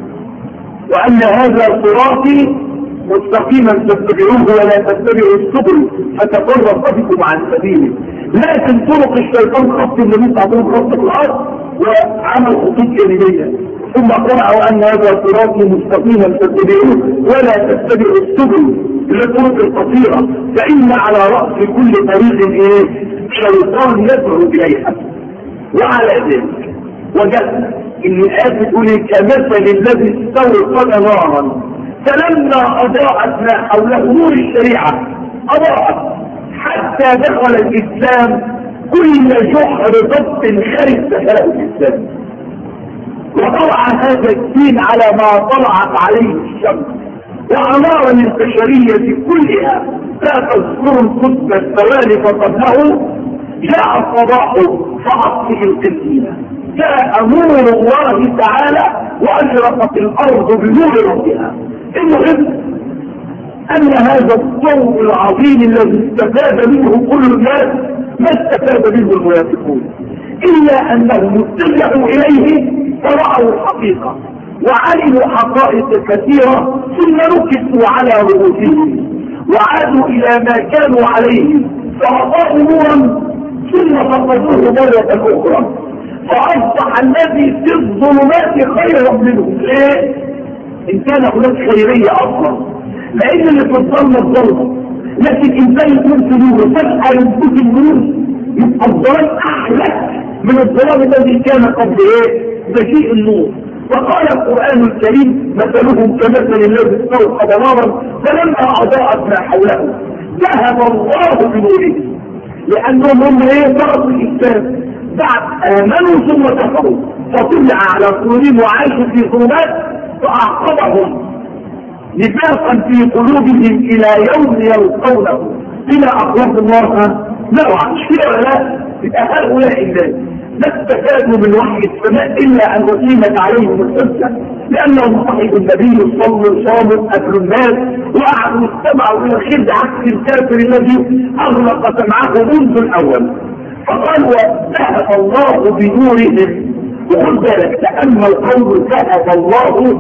وأن هذا صراطي مستقيما تتبعوه ولا تتبعوا السبل فتفرق بكم عن سبيله. لكن طرق الشيطان خط النبي صلى الله عليه وسلم خط الارض وعمل خطوط جانبيه، ثم قرأ وان هذا صراطي مستقيما تتبعوه ولا تتبعوا السبل اللي الطرق القصيره، فان على راس كل طريق ايه؟ شيطان يدعو اليها. وعلى ذلك وجدنا ان الايه تقول كمثل الذي استوقد نارا فلما أضاءت ما حوله نور الشريعة أضاءت حتى دخل الإسلام كل جحر ضبط خارج دخل الإسلام، وطلع هذا الدين على ما طلعت عليه الشمس، وأمر للبشرية كلها لا تذكر القدس الثوالث قبله جاء الصباح فأطفئ القسيمة، جاء نور الله تعالى وأشرقت الأرض بنور ربها. المهم أن هذا الضوء العظيم الذي استفاد منه كل الناس ما استفاد منه المنافقون، إلا أنهم اتجهوا إليه فرأوا الحقيقة وعلموا حقائق كثيرة ثم ركزوا على رؤوسهم وعادوا إلى ما كانوا عليه فأضاءوا نورا ثم فقدوه مرة أخرى، فأصبح الذي في الظلمات خيرا منهم. ليه؟ إن كان هناك خيرية أصلا، لأن اللي في الظلمة الظلمة، لكن إنسان يكون في نور فجأة ينبت النور يبقى الظلام أحلى من الظلام الذي كان قبل إيه؟ مجيء النور. وقال القرآن الكريم مثلهم كمثل الذي استوقد نارا فلما أضاءت ما حوله ذهب الله بنوره، لأنهم هم إيه؟ تركوا الإسلام بعد آمنوا ثم كفروا فطلع على قلوبهم وعاشوا في ظلمات فأعقبهم نفاقا في قلوبهم إلى يوم يلقونه إلى أخلاق الله نوعا. مش كده ولا لا؟ يبقى هؤلاء الناس ما استفادوا من وحي السماء إلا أن أقيمت عليهم الحجة، لأنهم صحبوا النبي صلوا صاموا أكلوا الناس وقعدوا استمعوا إلى الخير عكس الكافر الذي أغلق سمعه منذ الأول. فقال وذهب الله بنورهم، وخذ بالك لأن القول ذهب الله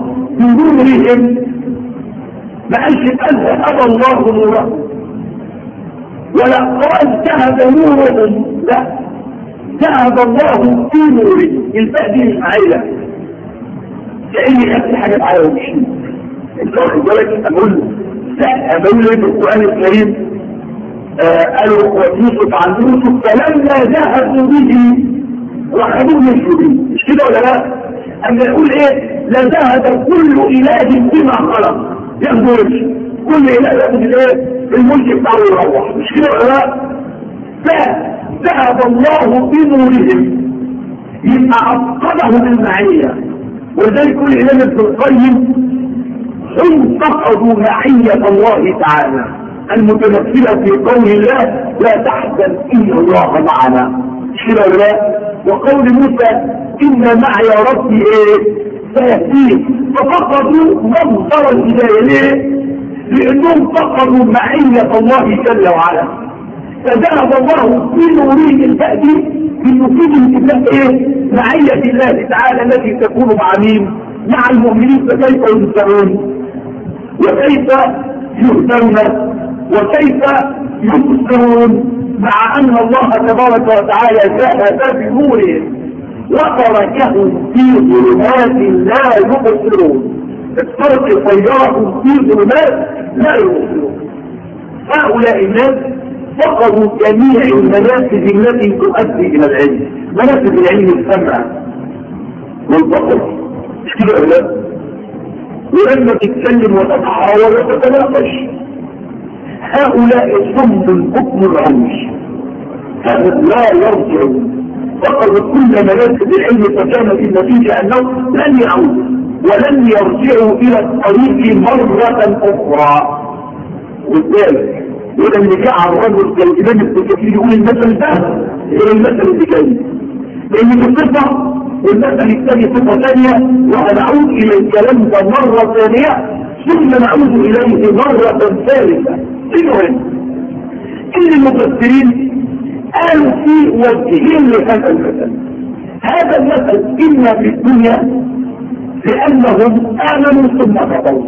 بنورهم ما قالش أذهب الله نوره، ولا قال ذهب نورهم، لا، ذهب الله في نوره. الباء دي مش معايا كأني خدت حاجة معايا ومشيت. انت واخد بالك؟ اقول لا، اقول لك القرآن الكريم آه قالوا يوسف عن يوسف فلما ذهبوا به وخذوه من به، مش كده ولا لا؟ اما يقول ايه؟ لذهب كل اله بما خلق، ياخدوا كل اله ياخد الايه؟ الملك بتاعه يروح، مش كده ولا لا؟ فذهب الله بنورهم، يبقى عقبهم المعيه. وذلك يقول الامام ابن القيم هم فقدوا معيه الله تعالى المتمثله في قول الله لا تحزن ان الله معنا، مش كده ولا لا؟ وقول موسى ان معي ربي ايه؟ سيهدين. ففقدوا مصدر الهدايه ليه؟ لانهم فقدوا معيه الله جل وعلا. فذهب الله في نوره البأدي بنفيذ الاتفاق ايه؟ معيه الله تعالى التي تكون مع مين؟ مع المؤمنين. فكيف ينصرون وكيف يهتمون وكيف يبصرون مع ان الله تبارك وتعالى ذهب بنورهم وتركهم في ظلمات لا يبصرون. الفرق طيرهم في ظلمات لا يبصرون. هؤلاء الناس فقدوا جميع المنافذ التي تؤدي الى العلم، منافذ العلم السمع والبصر، مش كده ولا لا؟ ولما تتكلم وتتحاور وتتناقش. هؤلاء صم الحكم العوش، لا يرجعون، فقدوا كل منافذ العلم. فكانت النتيجه انهم لن يعودوا ولن يرجعوا الى الطريق مره اخرى. وذلك يقول ان جاء الرجل كالامام ابن كثير يقول المثل ده غير المثل اللي جاي، لان الصفه والمثل الثاني صفه ثانيه، وهنعود الى الكلام ده مره ثانيه ثم نعود اليه مره ثالثه. المهم ان المفسرين قالوا في وجهين لهذا المثل. هذا المثل اما في الدنيا لانهم امنوا ثم كفروا،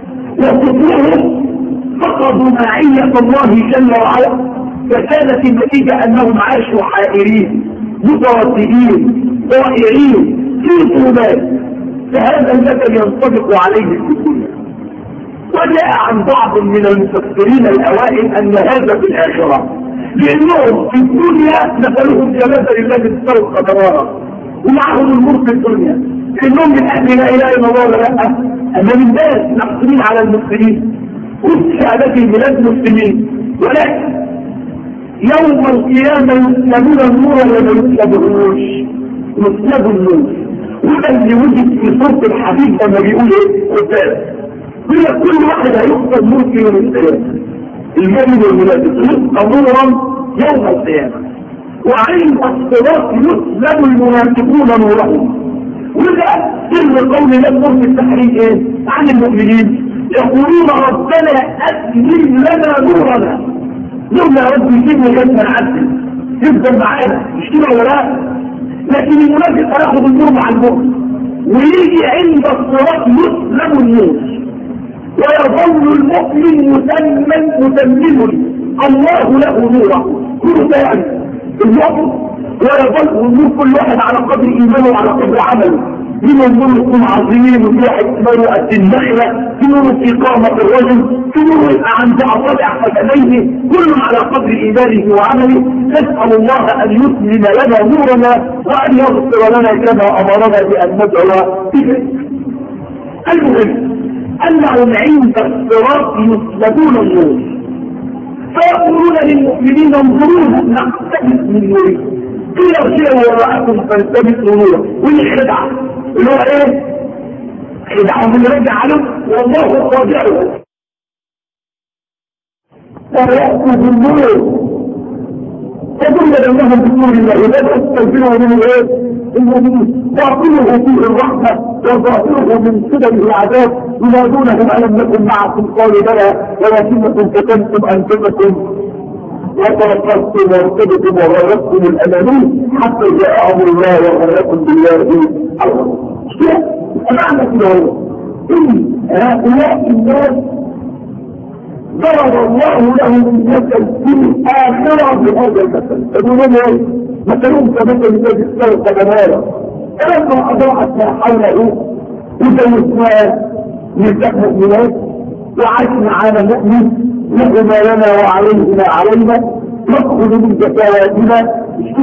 وكفرهم فقدوا معيه الله جل وعلا، فكانت النتيجه انهم عاشوا حائرين مترددين ضائعين في ظلمات. فهذا المثل ينطبق عليه في الدنيا. وجاء عن بعض من المفسرين الاوائل ان هذا في الاخره، لانهم في الدنيا مثلهم كمثل الذي استوى قدرها ومعهم الملك في الدنيا، لانهم من اهل لا اله الا الله ولا لا؟ اما من الناس نقصين على المسلمين وشهادتهم بلاد المسلمين، ولكن يوم القيامه يسلبون النور ولا يسلبوش؟ يسلبوا النور. وده اللي وجد في صوت الحبيب لما بيقول ايه قدام، يقول كل واحد هيخسر نور في يوم القيامه. المؤمن والمنافق يسقى نورا يوم القيامه، وعند الصراط يسلب المنافقون نورهم. وده سر قول الله في التحريم ايه عن المؤمنين؟ يقولون ربنا أتمم لنا نورنا. نورنا يا رب يجيبنا جنة عدل يفضل معانا، مش كده ولا لا؟ لكن المنافق هياخد النور مع المؤمن، ويجي عند الصراط يسلب النور، ويظل المؤمن متمم متمم الله له نوره. كل ده يعني المؤمن ويظل النور كل واحد على قدر ايمانه وعلى قدر عمله. منهم نور يكون عظيم وفي واحد نور قد النخله، في نور في قامه الرجل، في نور يبقى عند اصابع قدميه، كل على قدر ايمانه وعمله. نسال الله ان يتمم لنا نورنا وان يغفر لنا كما امرنا بان ندعو به. المهم انهم عند الصراط يسلبون النور، فيقولون للمؤمنين انظرونا نقتبس من نوركم، قيل ارجعوا وراءكم فالتمسوا نورا. واللي خدع اللي هو ايه؟ خدعهم اللي رجع له والله راجعه. فيأتوا بالنور فكل بينهم بنور الله لا تستنفروا من ايه؟ المؤمنين. باطنه فيه الرحمه وظاهره من قبل العذاب. ينادونهم الم نكن معكم قالوا بلى ولكنكم فتنتم انفسكم وتركتم وارتبتم وغرقتم الاماني حتى جاء امر الله وغرقكم بالله الله. معنى كده هو ان هؤلاء الناس ضرب الله له المثل في الآخرة بهذا المثل. يقولون ايه؟ مثلهم كمثل الذي استوقد نارا فلما أضاءت ما حوله وزوجناه نساء مؤمنات وعشنا على مؤمن له ما لنا وعليه ما علينا نأخذ من زكواتنا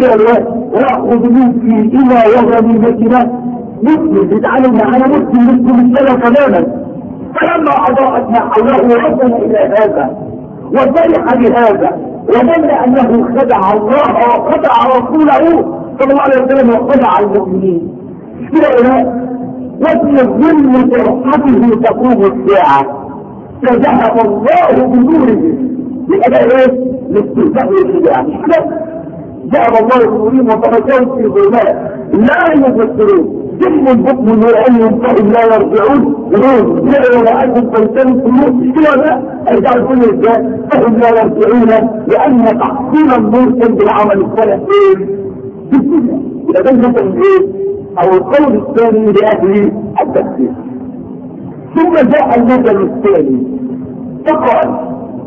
ونأخذ من فيئنا وغنيمتنا مسلم يتعلم معنا مسلم مسلم السنة تماما. فلما أضاءت ما حوله وصل إلى هذا وفرح بهذا وظن أنه خدع الله وخدع رسوله صلى الله عليه وسلم وخدع المؤمنين كده وفي ظل فرحته تقوم الساعة فذهب الله بنوره يبقى ايه؟ الاستهزاء والخداع مش كده؟ ذهب الله بنورهم وتركهم في ظلمات لا يبصرون ثم البطن نورهم فهم لا يرجعون ونور لا يرأيهم فلسان النور مش كده لا ارجعوا كل الجهات فهم لا يرجعون لأن تحصيل النور كان بالعمل الصالح ايه؟ بالدنيا يبقى ده مثلا ايه؟ او القول الثاني لأهل التفسير. ثم جاء المثل الثاني فقال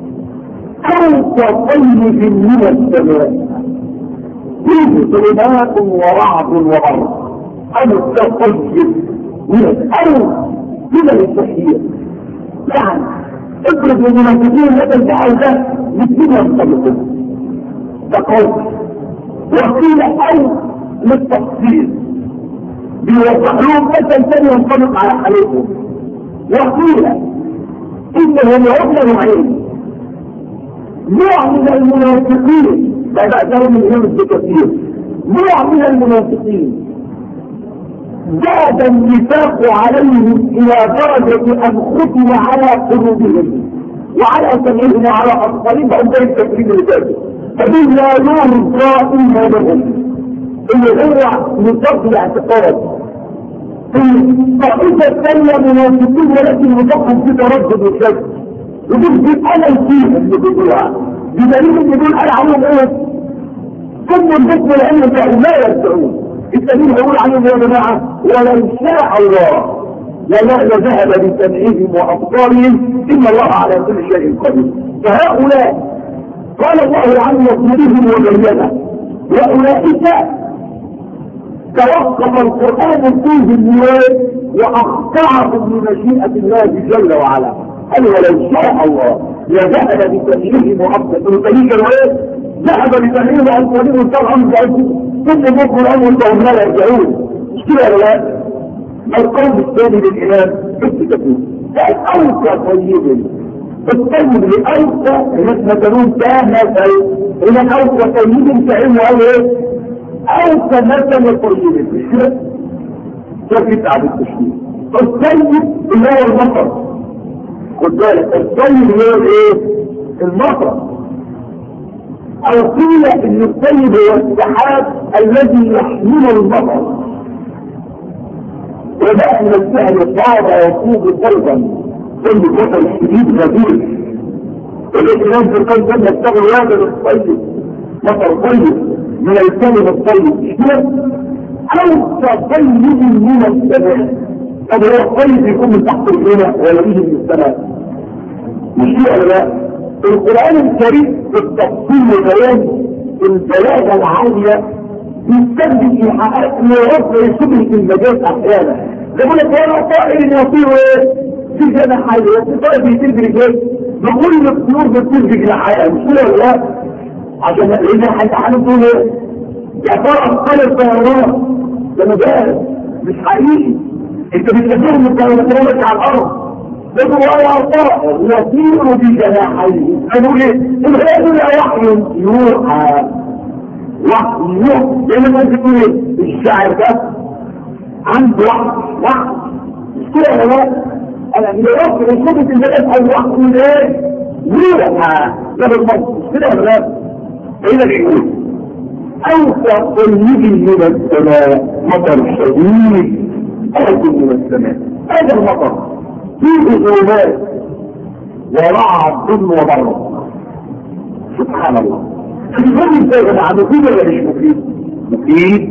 او كطيب من السماء فيه ظلمات ورعد وبرد او كطيب من او من التحية يعني افرض المنافقين هذا الفعل ده مثلنا ينطلقون ده قول وقيل او للتفسير بيوضح لهم مثل ثاني ينطبق على حالتهم وقيل انهم يعطل نوعين نوع من المنافقين لا بأسهم من يوم بكثير نوع من المنافقين زاد النفاق عليهم الى درجة ان ختم على قلوبهم وعلى سمعهم وعلى اطفالهم وهم ذلك التكريم الذاتي فبه لا يرضى الا لهم اللي هو نطاق الاعتقاد الطائفة الثانية منافقين ولكن نطاقهم في تردد وشك ودول دي ألم فيهم اللي بيقولها بدليل اللي بيقول أنا عنهم ايه ثم البطن العلم بتاعهم لا يرجعون التانيين بيقول عنهم يا جماعة ولو شاء الله ولا لذهب بسمعهم وأبصارهم إن الله على كل شيء قدير. فهؤلاء قال الله عن رسولهم وبينه وأولئك توقف القرآن فيه النواب وأخطعهم لمشيئة الله جل وعلا. قال ولو شاء الله لذهب بسمعهم وأبصارهم فليك الوقت ذهب بسمعهم وأبصارهم وصرهم بأسهم ثم يقول الأمر فهم لا يرجعون مش كده ولا لا؟ القول الثاني للإمام بالتكتب فالأوسى طيب الطيب لأوسى الناس مثلون كامثل إذا أوسى طيب فعلمه أو إيه؟ أوسى مثل الطيب مش كده؟ كيف يتعب التشكيل الطيب اللي هو المطر خد بالك الطيب اللي هو إيه؟ المطر أو قيل إن الطيب هو السحاب الذي يحمل المطر وبقى من الفعل صار يصوب قلبا كل الوطن الشديد غزير والإسلام في القلب لما اشتغل هذا الطيب مطر طيب من الكلمة الطيب أو كطيب من السماء طب هو الطيب يكون من تحت الجنة ولا يجي من السماء مش كده لا القرآن الكريم بالتفصيل وبيان البلاغة العالية يستخدم إيحاءات لرفع شبهة المجاز أحيانا يقول لك وانا طائر يطير في جناحين والطائر بيطير برجليه نقول للطيور بتطير بجناحين مش كده ولا لا؟ عشان لان هيتعلم تقول ايه؟ يا ترى قال الطيران ده مجاز مش حقيقي انت بتكلمهم من الطيران على الارض لكن ولا طائر يطير بجناحين قالوا ايه؟ الغير لا وحي يوحى وحي يوحى لان ما تقول ايه؟ الشاعر ده عنده وحي وحي مش كده ولا لا؟ انا اللي رفض الصوت البلد او وحي من ايه؟ يوحى ده بالمصر مش كده ولا لا؟ ايه اللي يقول؟ اوسع طيب من السماء مطر شديد أرض من السماء هذا المطر فيه ظلمات ورعد وبرد سبحان الله الظلم ده يا جماعه مفيد ولا مش مفيد؟ مفيد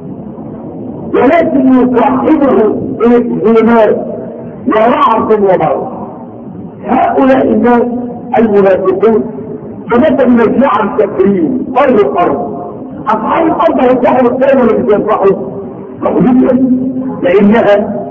ولكن يصاحبه ظلمات ورعد وبرد هؤلاء الناس المنافقون فمثل مجموعة الكافرين طير الارض. اصحاب الارض هيفتحوا الثاني ولا مش هيفتحوا؟ لانها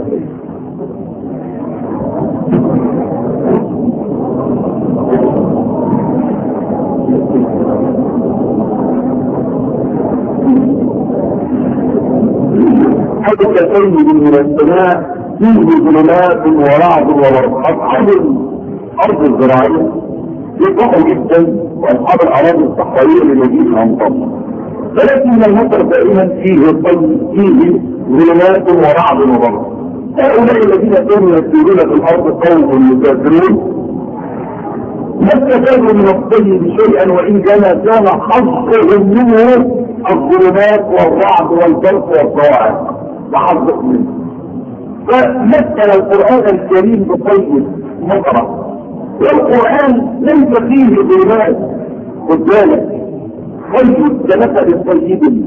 حدث كالأرض من السماء فيه ظلمات ورعد وبرق. أصحاب الأرض الزراعية يفرحوا جدا وأصحاب الأراضي الصحراوية للذين الأمطار، ولكن المطر دائما فيه طي فيه ظلمات ورعد وبرق. هؤلاء الذين كانوا يسيرون في الأرض قوم يكافرون ما استفادوا من الطيب شيئا، وإن كان كان حظهم منه الظلمات والرعد والبرق والصواعق وحظهم منه. فمثل القرآن الكريم بطيب مطرة، والقرآن ليس فيه ظلمات. خد بالك طيب كمثل الطيب.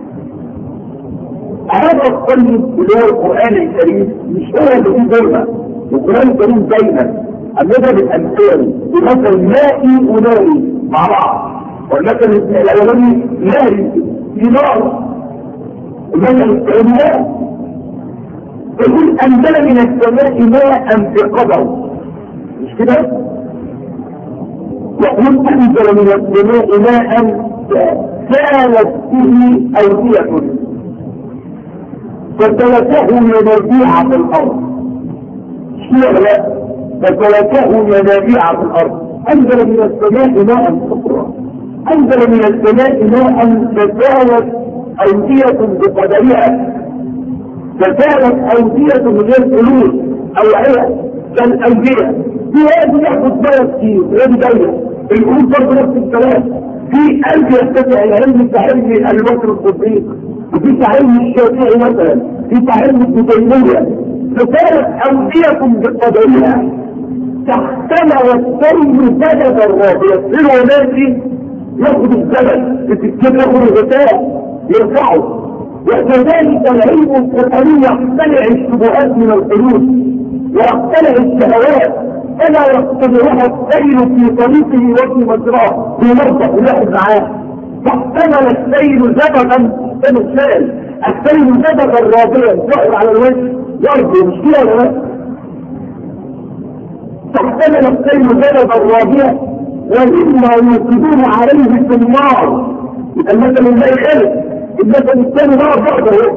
هذا الطيب اللي هو القرآن الكريم مش هو اللي فيه ظلمة. القرآن الكريم دايما أمثل بالأمثال بمثل مائي وناري مع بعض، والمثل الأولاني ناري في نار، المثل الثاني ماء. يقول أنزل من السماء ماء بقدر، مش كده؟ يقول أنزل من السماء ماء سالت به أودية فسلكه ينابيع في الأرض. لا فسلكه ينابيع في الأرض. أنزل من السماء ماء صفرا، أنزل من السماء ماء فسالت أودية بقدرها، فسالت أودية من غير فلوس أو عيال كالأودية. في هذه يحدث بلد كتير، في هذه دولة الأمور برضه نفس الكلام. في قلب يستطيع العلم كعلم أبي بكر الصديق، وفي كعلم الشافعي مثلا، في كعلم ابن تيمية. فسالت أودية بقدرها تحتمل الطير زبد الرابية. في ناس ياخد الزبد بتكتب له الغثاء يرفعه. وكذلك العلم القرآني يقتلع الشبهات من القلوب ويقتلع الشهوات، فلا يقتلعها السيل في طريقه وفي مجراه بمرضى ويأخذ معاه. فاحتمل السيل زبدا كمثال، السيل زبدا رابيا يقعد على الوجه يرجو، مش كده ولا لا؟ فاحتمل السيل زبدا رابيا ومما يوقدون عليه في النار. المثل الماء خلق، المثل الثاني نار بعده.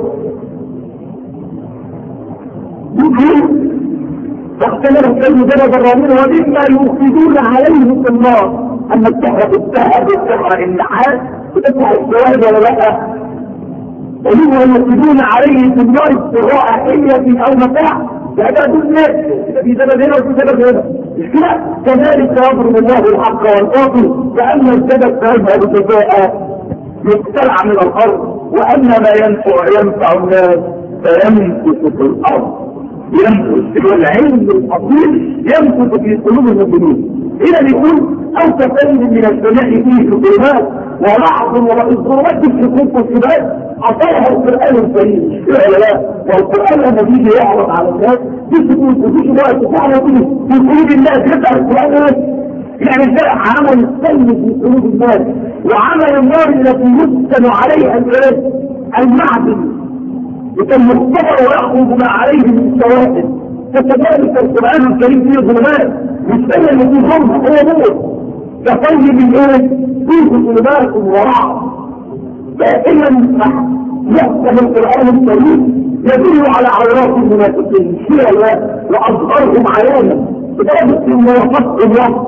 يقول فاحتمل السيل زبدا رابيا ومما يوقدون عليه في النار. اما السحرة الذهب والسحرة النحاس بتدفع الجواهر ولا لا؟ ومما يوقدون عليه في النار ابتغاء حلية او متاع. هذا دول ناس في سبب هنا وفي سبب هنا، مش كده؟ كذلك يضرب الله الحق والباطل، فأما السبب فيذهب جزاء يقتلع من الأرض، وأما ما ينفع ينفع الناس فيمكث في الأرض. يمكث العلم الأصيل يمكث في قلوب المؤمنين. إذا يقول أو كسيل من السماء فيه ظلمات ورعد والظلمات بالسكوت والسبات عطاها القرآن الكريم. ولا لا؟ والقرآن لما بيجي يعرض على الناس بالسكوت وفيه وقت فعلا في قلوب الناس يبقى القرآن يعني ده عمل السلم في قلوب الناس، وعمل النار التي يسكن عليها الناس المعدن وكان مختبر ويأخذ ما عليه من شوائد. فكذلك القرآن الكريم فيه ظلمات، مش هي اللي فيه ظلم، هو نور كطيب من ايه؟ فيه ظلمات ورعد. دائما يحكم القرآن الكريم يدل على عورات المنافقين شيئا وأظهرهم عيانا بدرجة الموافقة الوقت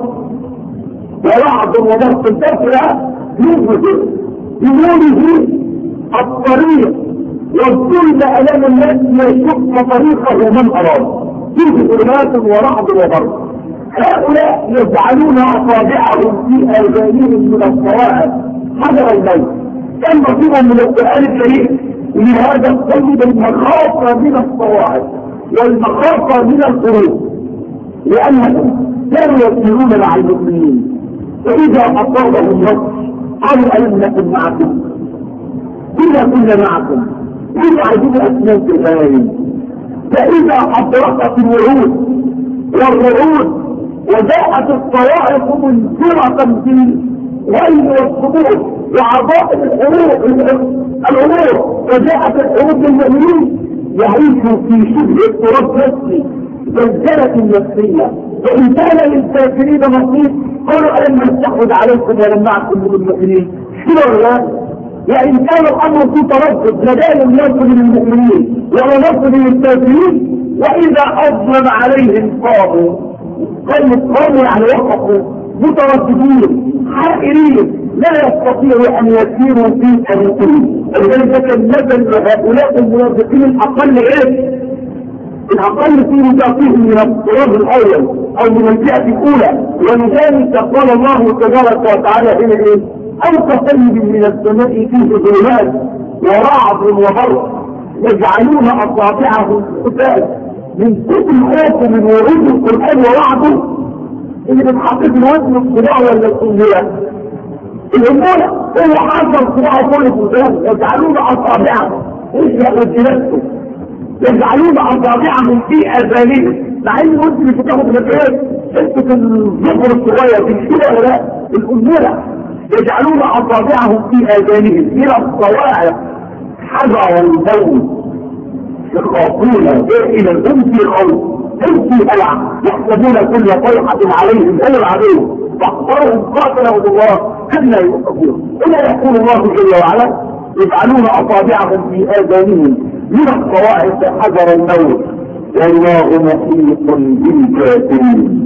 ورعد وضغط الدفع يظهر بنوره الطريق والظلم أمام الناس يشق طريقه من أراد. فيه ظلمات ورعد وضغط. هؤلاء يجعلون أصابعهم في آذانهم من الصواعق حذر الموت. كان مطلوبا من القرآن الكريم لهذا الطيب المخافة من الصواعق والمخافة من القلوب، لأنهم كانوا يسيرون مع المؤمنين فإذا أصابهم نصر قالوا ألم نكن معكم؟ كنا كنا معكم كنا عايزين أسنان في الغنائم. فإذا أدركت الوعود والرعود وجاءت الطوائف منذرة بالويل والصدور وعظائم الحروب الامور، وجاءت الحروب بالمؤمنين يعيشوا في شبه اضطراب نفسي، زلزلة نفسية. وإن كان للكافرين نصيب قالوا ألم نستحوذ عليكم ونمنعكم من المؤمنين؟ شنو ولا؟ وإن كان الأمر في تردد لدينا نصر للمؤمنين ونصر للكافرين، وإذا أظلم عليهم قاموا قاموا يعني وقفوا مترددين حائرين لا يستطيعوا أن يسيروا في طريقهم. ولذلك كان مثل هؤلاء المنافقين الأقل إيه؟ الأقل في متعطيهم من الطراب الأول أو من الفئة الأولى. ولذلك قال الله تبارك وتعالى هنا إيه؟ أو كصيب من السماء فيه ظلمات ورعد وبرق يجعلون أصابعهم خفاف من كتر خوف من ورود القرآن ورعده اللي بتحقق الوزن الصداع ولا الصداع الأمور هو حصل صداع كل الصداع. يجعلون أصابعهم إيش يأذنته يجعلون أصابعهم في أذانهم، مع إن المسلم بتاخد مكان حتة الظفر الصغير في كده ولا الأمور. يجعلون أصابعهم في آذانهم إلى الصواعق حذر الموت يخافون إلى هم في خوف هم في هلع يحسبون كل صيحة عليهم هم العدو فاختارهم قاتلهم الله أن يوقفون. إلا يقول الله جل وعلا يجعلون أصابعهم في آذانهم من الصواعق حذر الموت والله محيط بالكافرين.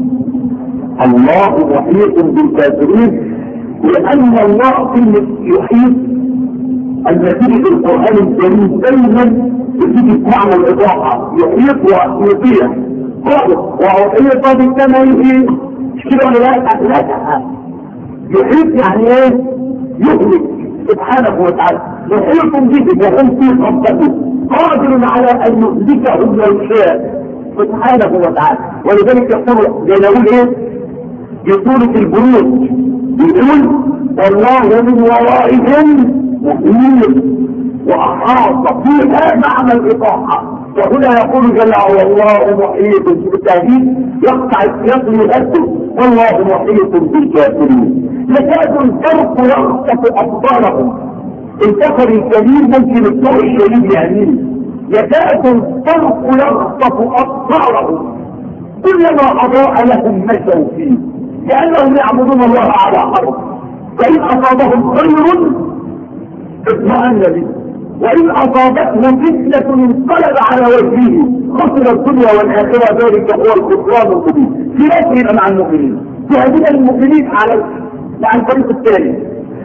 الله محيط بالكافرين لأن الله يحيط النتيجة في القرآن الكريم دايما بتيجي معنى الإضاحة يحيط ويطيع خالص ويحيط بالسماء ايه كده ولا لا لا يحيط يعني ايه يهلك سبحانه وتعالى يحيط به وهم في قبضته قادر على ان يهلكهم لو شاء سبحانه وتعالى. ولذلك يقول زي ما نقول ايه يقول في البنود يقول والله من ورائهم محيط وأحاط فيها معنى الإطاحة. وهنا يقول جل والله محيط بالتهديد يقطع يقضي الأسد والله محيط بالكافرين. يكاد الفرق يخطف أبطالهم. الكفر الكبير ممكن الطرق الشديد يعني يكاد الفرق يخطف أبطالهم كلما أضاء لهم مشوا فيه لأنهم يعبدون الله على حرف. فإن أصابهم خير اطمأن به وإن أصابتهم فتنة انقلب على وجهه خسر الدنيا والآخرة ذلك هو الخسران المبين. في ناس يبقى مع المؤمنين يهدون المؤمنين على مع الفريق الثاني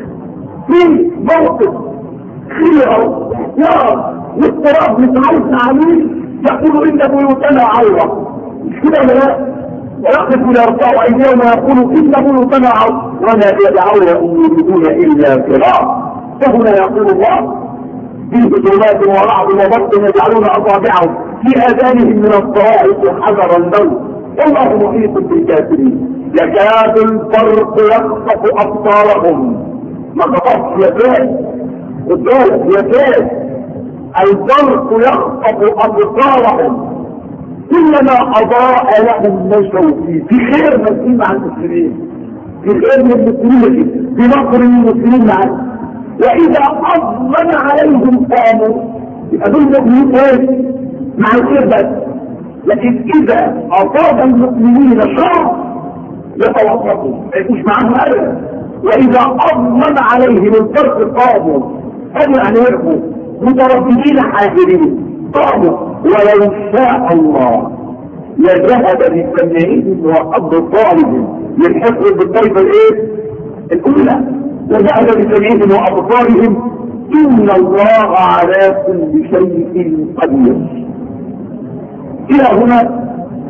في موقف خير احتياط واضطراب متعرفنا عليه يقول إن بيوتنا عورة مش كده ولا لا؟ ويقف ليرفعوا أيديهم ويقولوا إن بيوتنا عورة ولا يدعون أن يريدون إلا فرارا. فهنا يقول الله في ظلمات ورعد وبرق يجعلون أصابعهم في آذانهم من الصواعق حذر الموت والله محيط بالكافرين. يكاد البرق يخطف أبصارهم ما خطفش يكاد الدولة يكاد البرق يخطف أبصارهم كلما أضاء لهم مشوا فيه. في خير مسلمين مع المسلمين في خير من المسلمين بنصر المسلمين معه. وإذا أظلم عليهم قاموا يبقى دول مؤمنين ايه مع الخير بس. لكن إذا أصاب المؤمنين شر يتوقفوا ما يكونش معاهم أبدا. وإذا أظلم عليهم الفرق قاموا قالوا يعني يرقوا مترددين حاذرين قاموا. ولو شاء الله لذهب بسمعهم وأبصارهم يلحقوا بالطريقة الايه الأولى وجعل بسمعهم وأبصارهم إن الله على كل شيء قدير. إلى هنا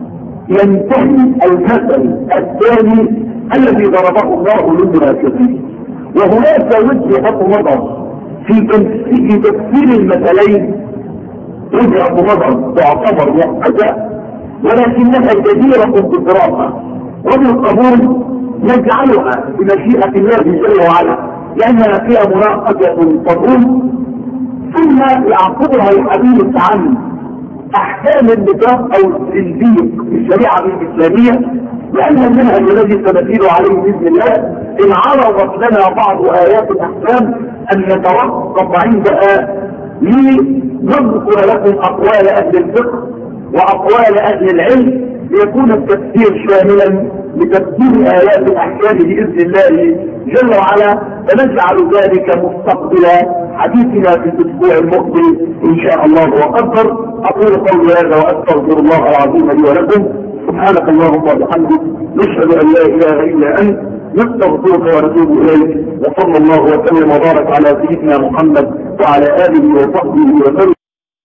ينتهي المثل الثاني الذي ضربه الله للمنافقين. وهناك وجهة نظر في تفسير المثلين وجهة نظر تعتبر محدثة ولكنها جديرة بالدراسة وبالقبول نجعلها بمشيئة الله جل وعلا لأنها فيها مناقشة تطول ثم يعقبها الحديث عن أحكام النفاق أو الزنديق في الشريعة الإسلامية لأن المنهج الذي سنسير عليه بإذن الله إن عرضت لنا بعض آيات الأحكام أن نتوقف عندها لنذكر لكم أقوال أهل الفقه وأقوال أهل العلم ليكون التفسير شاملا لتفسير آيات الأحكام بإذن الله جل وعلا، فنجعل ذلك مستقبل حديثنا في الأسبوع المقبل إن شاء الله وقدر. أقول قولي هذا وأستغفر الله العظيم لي ولكم. سبحانك اللهم وبحمدك، نشهد أن لا إله إلا أنت، نستغفرك ونتوب إليك، وصلى الله وسلم وبارك على سيدنا محمد وعلى آله وصحبه وسلم.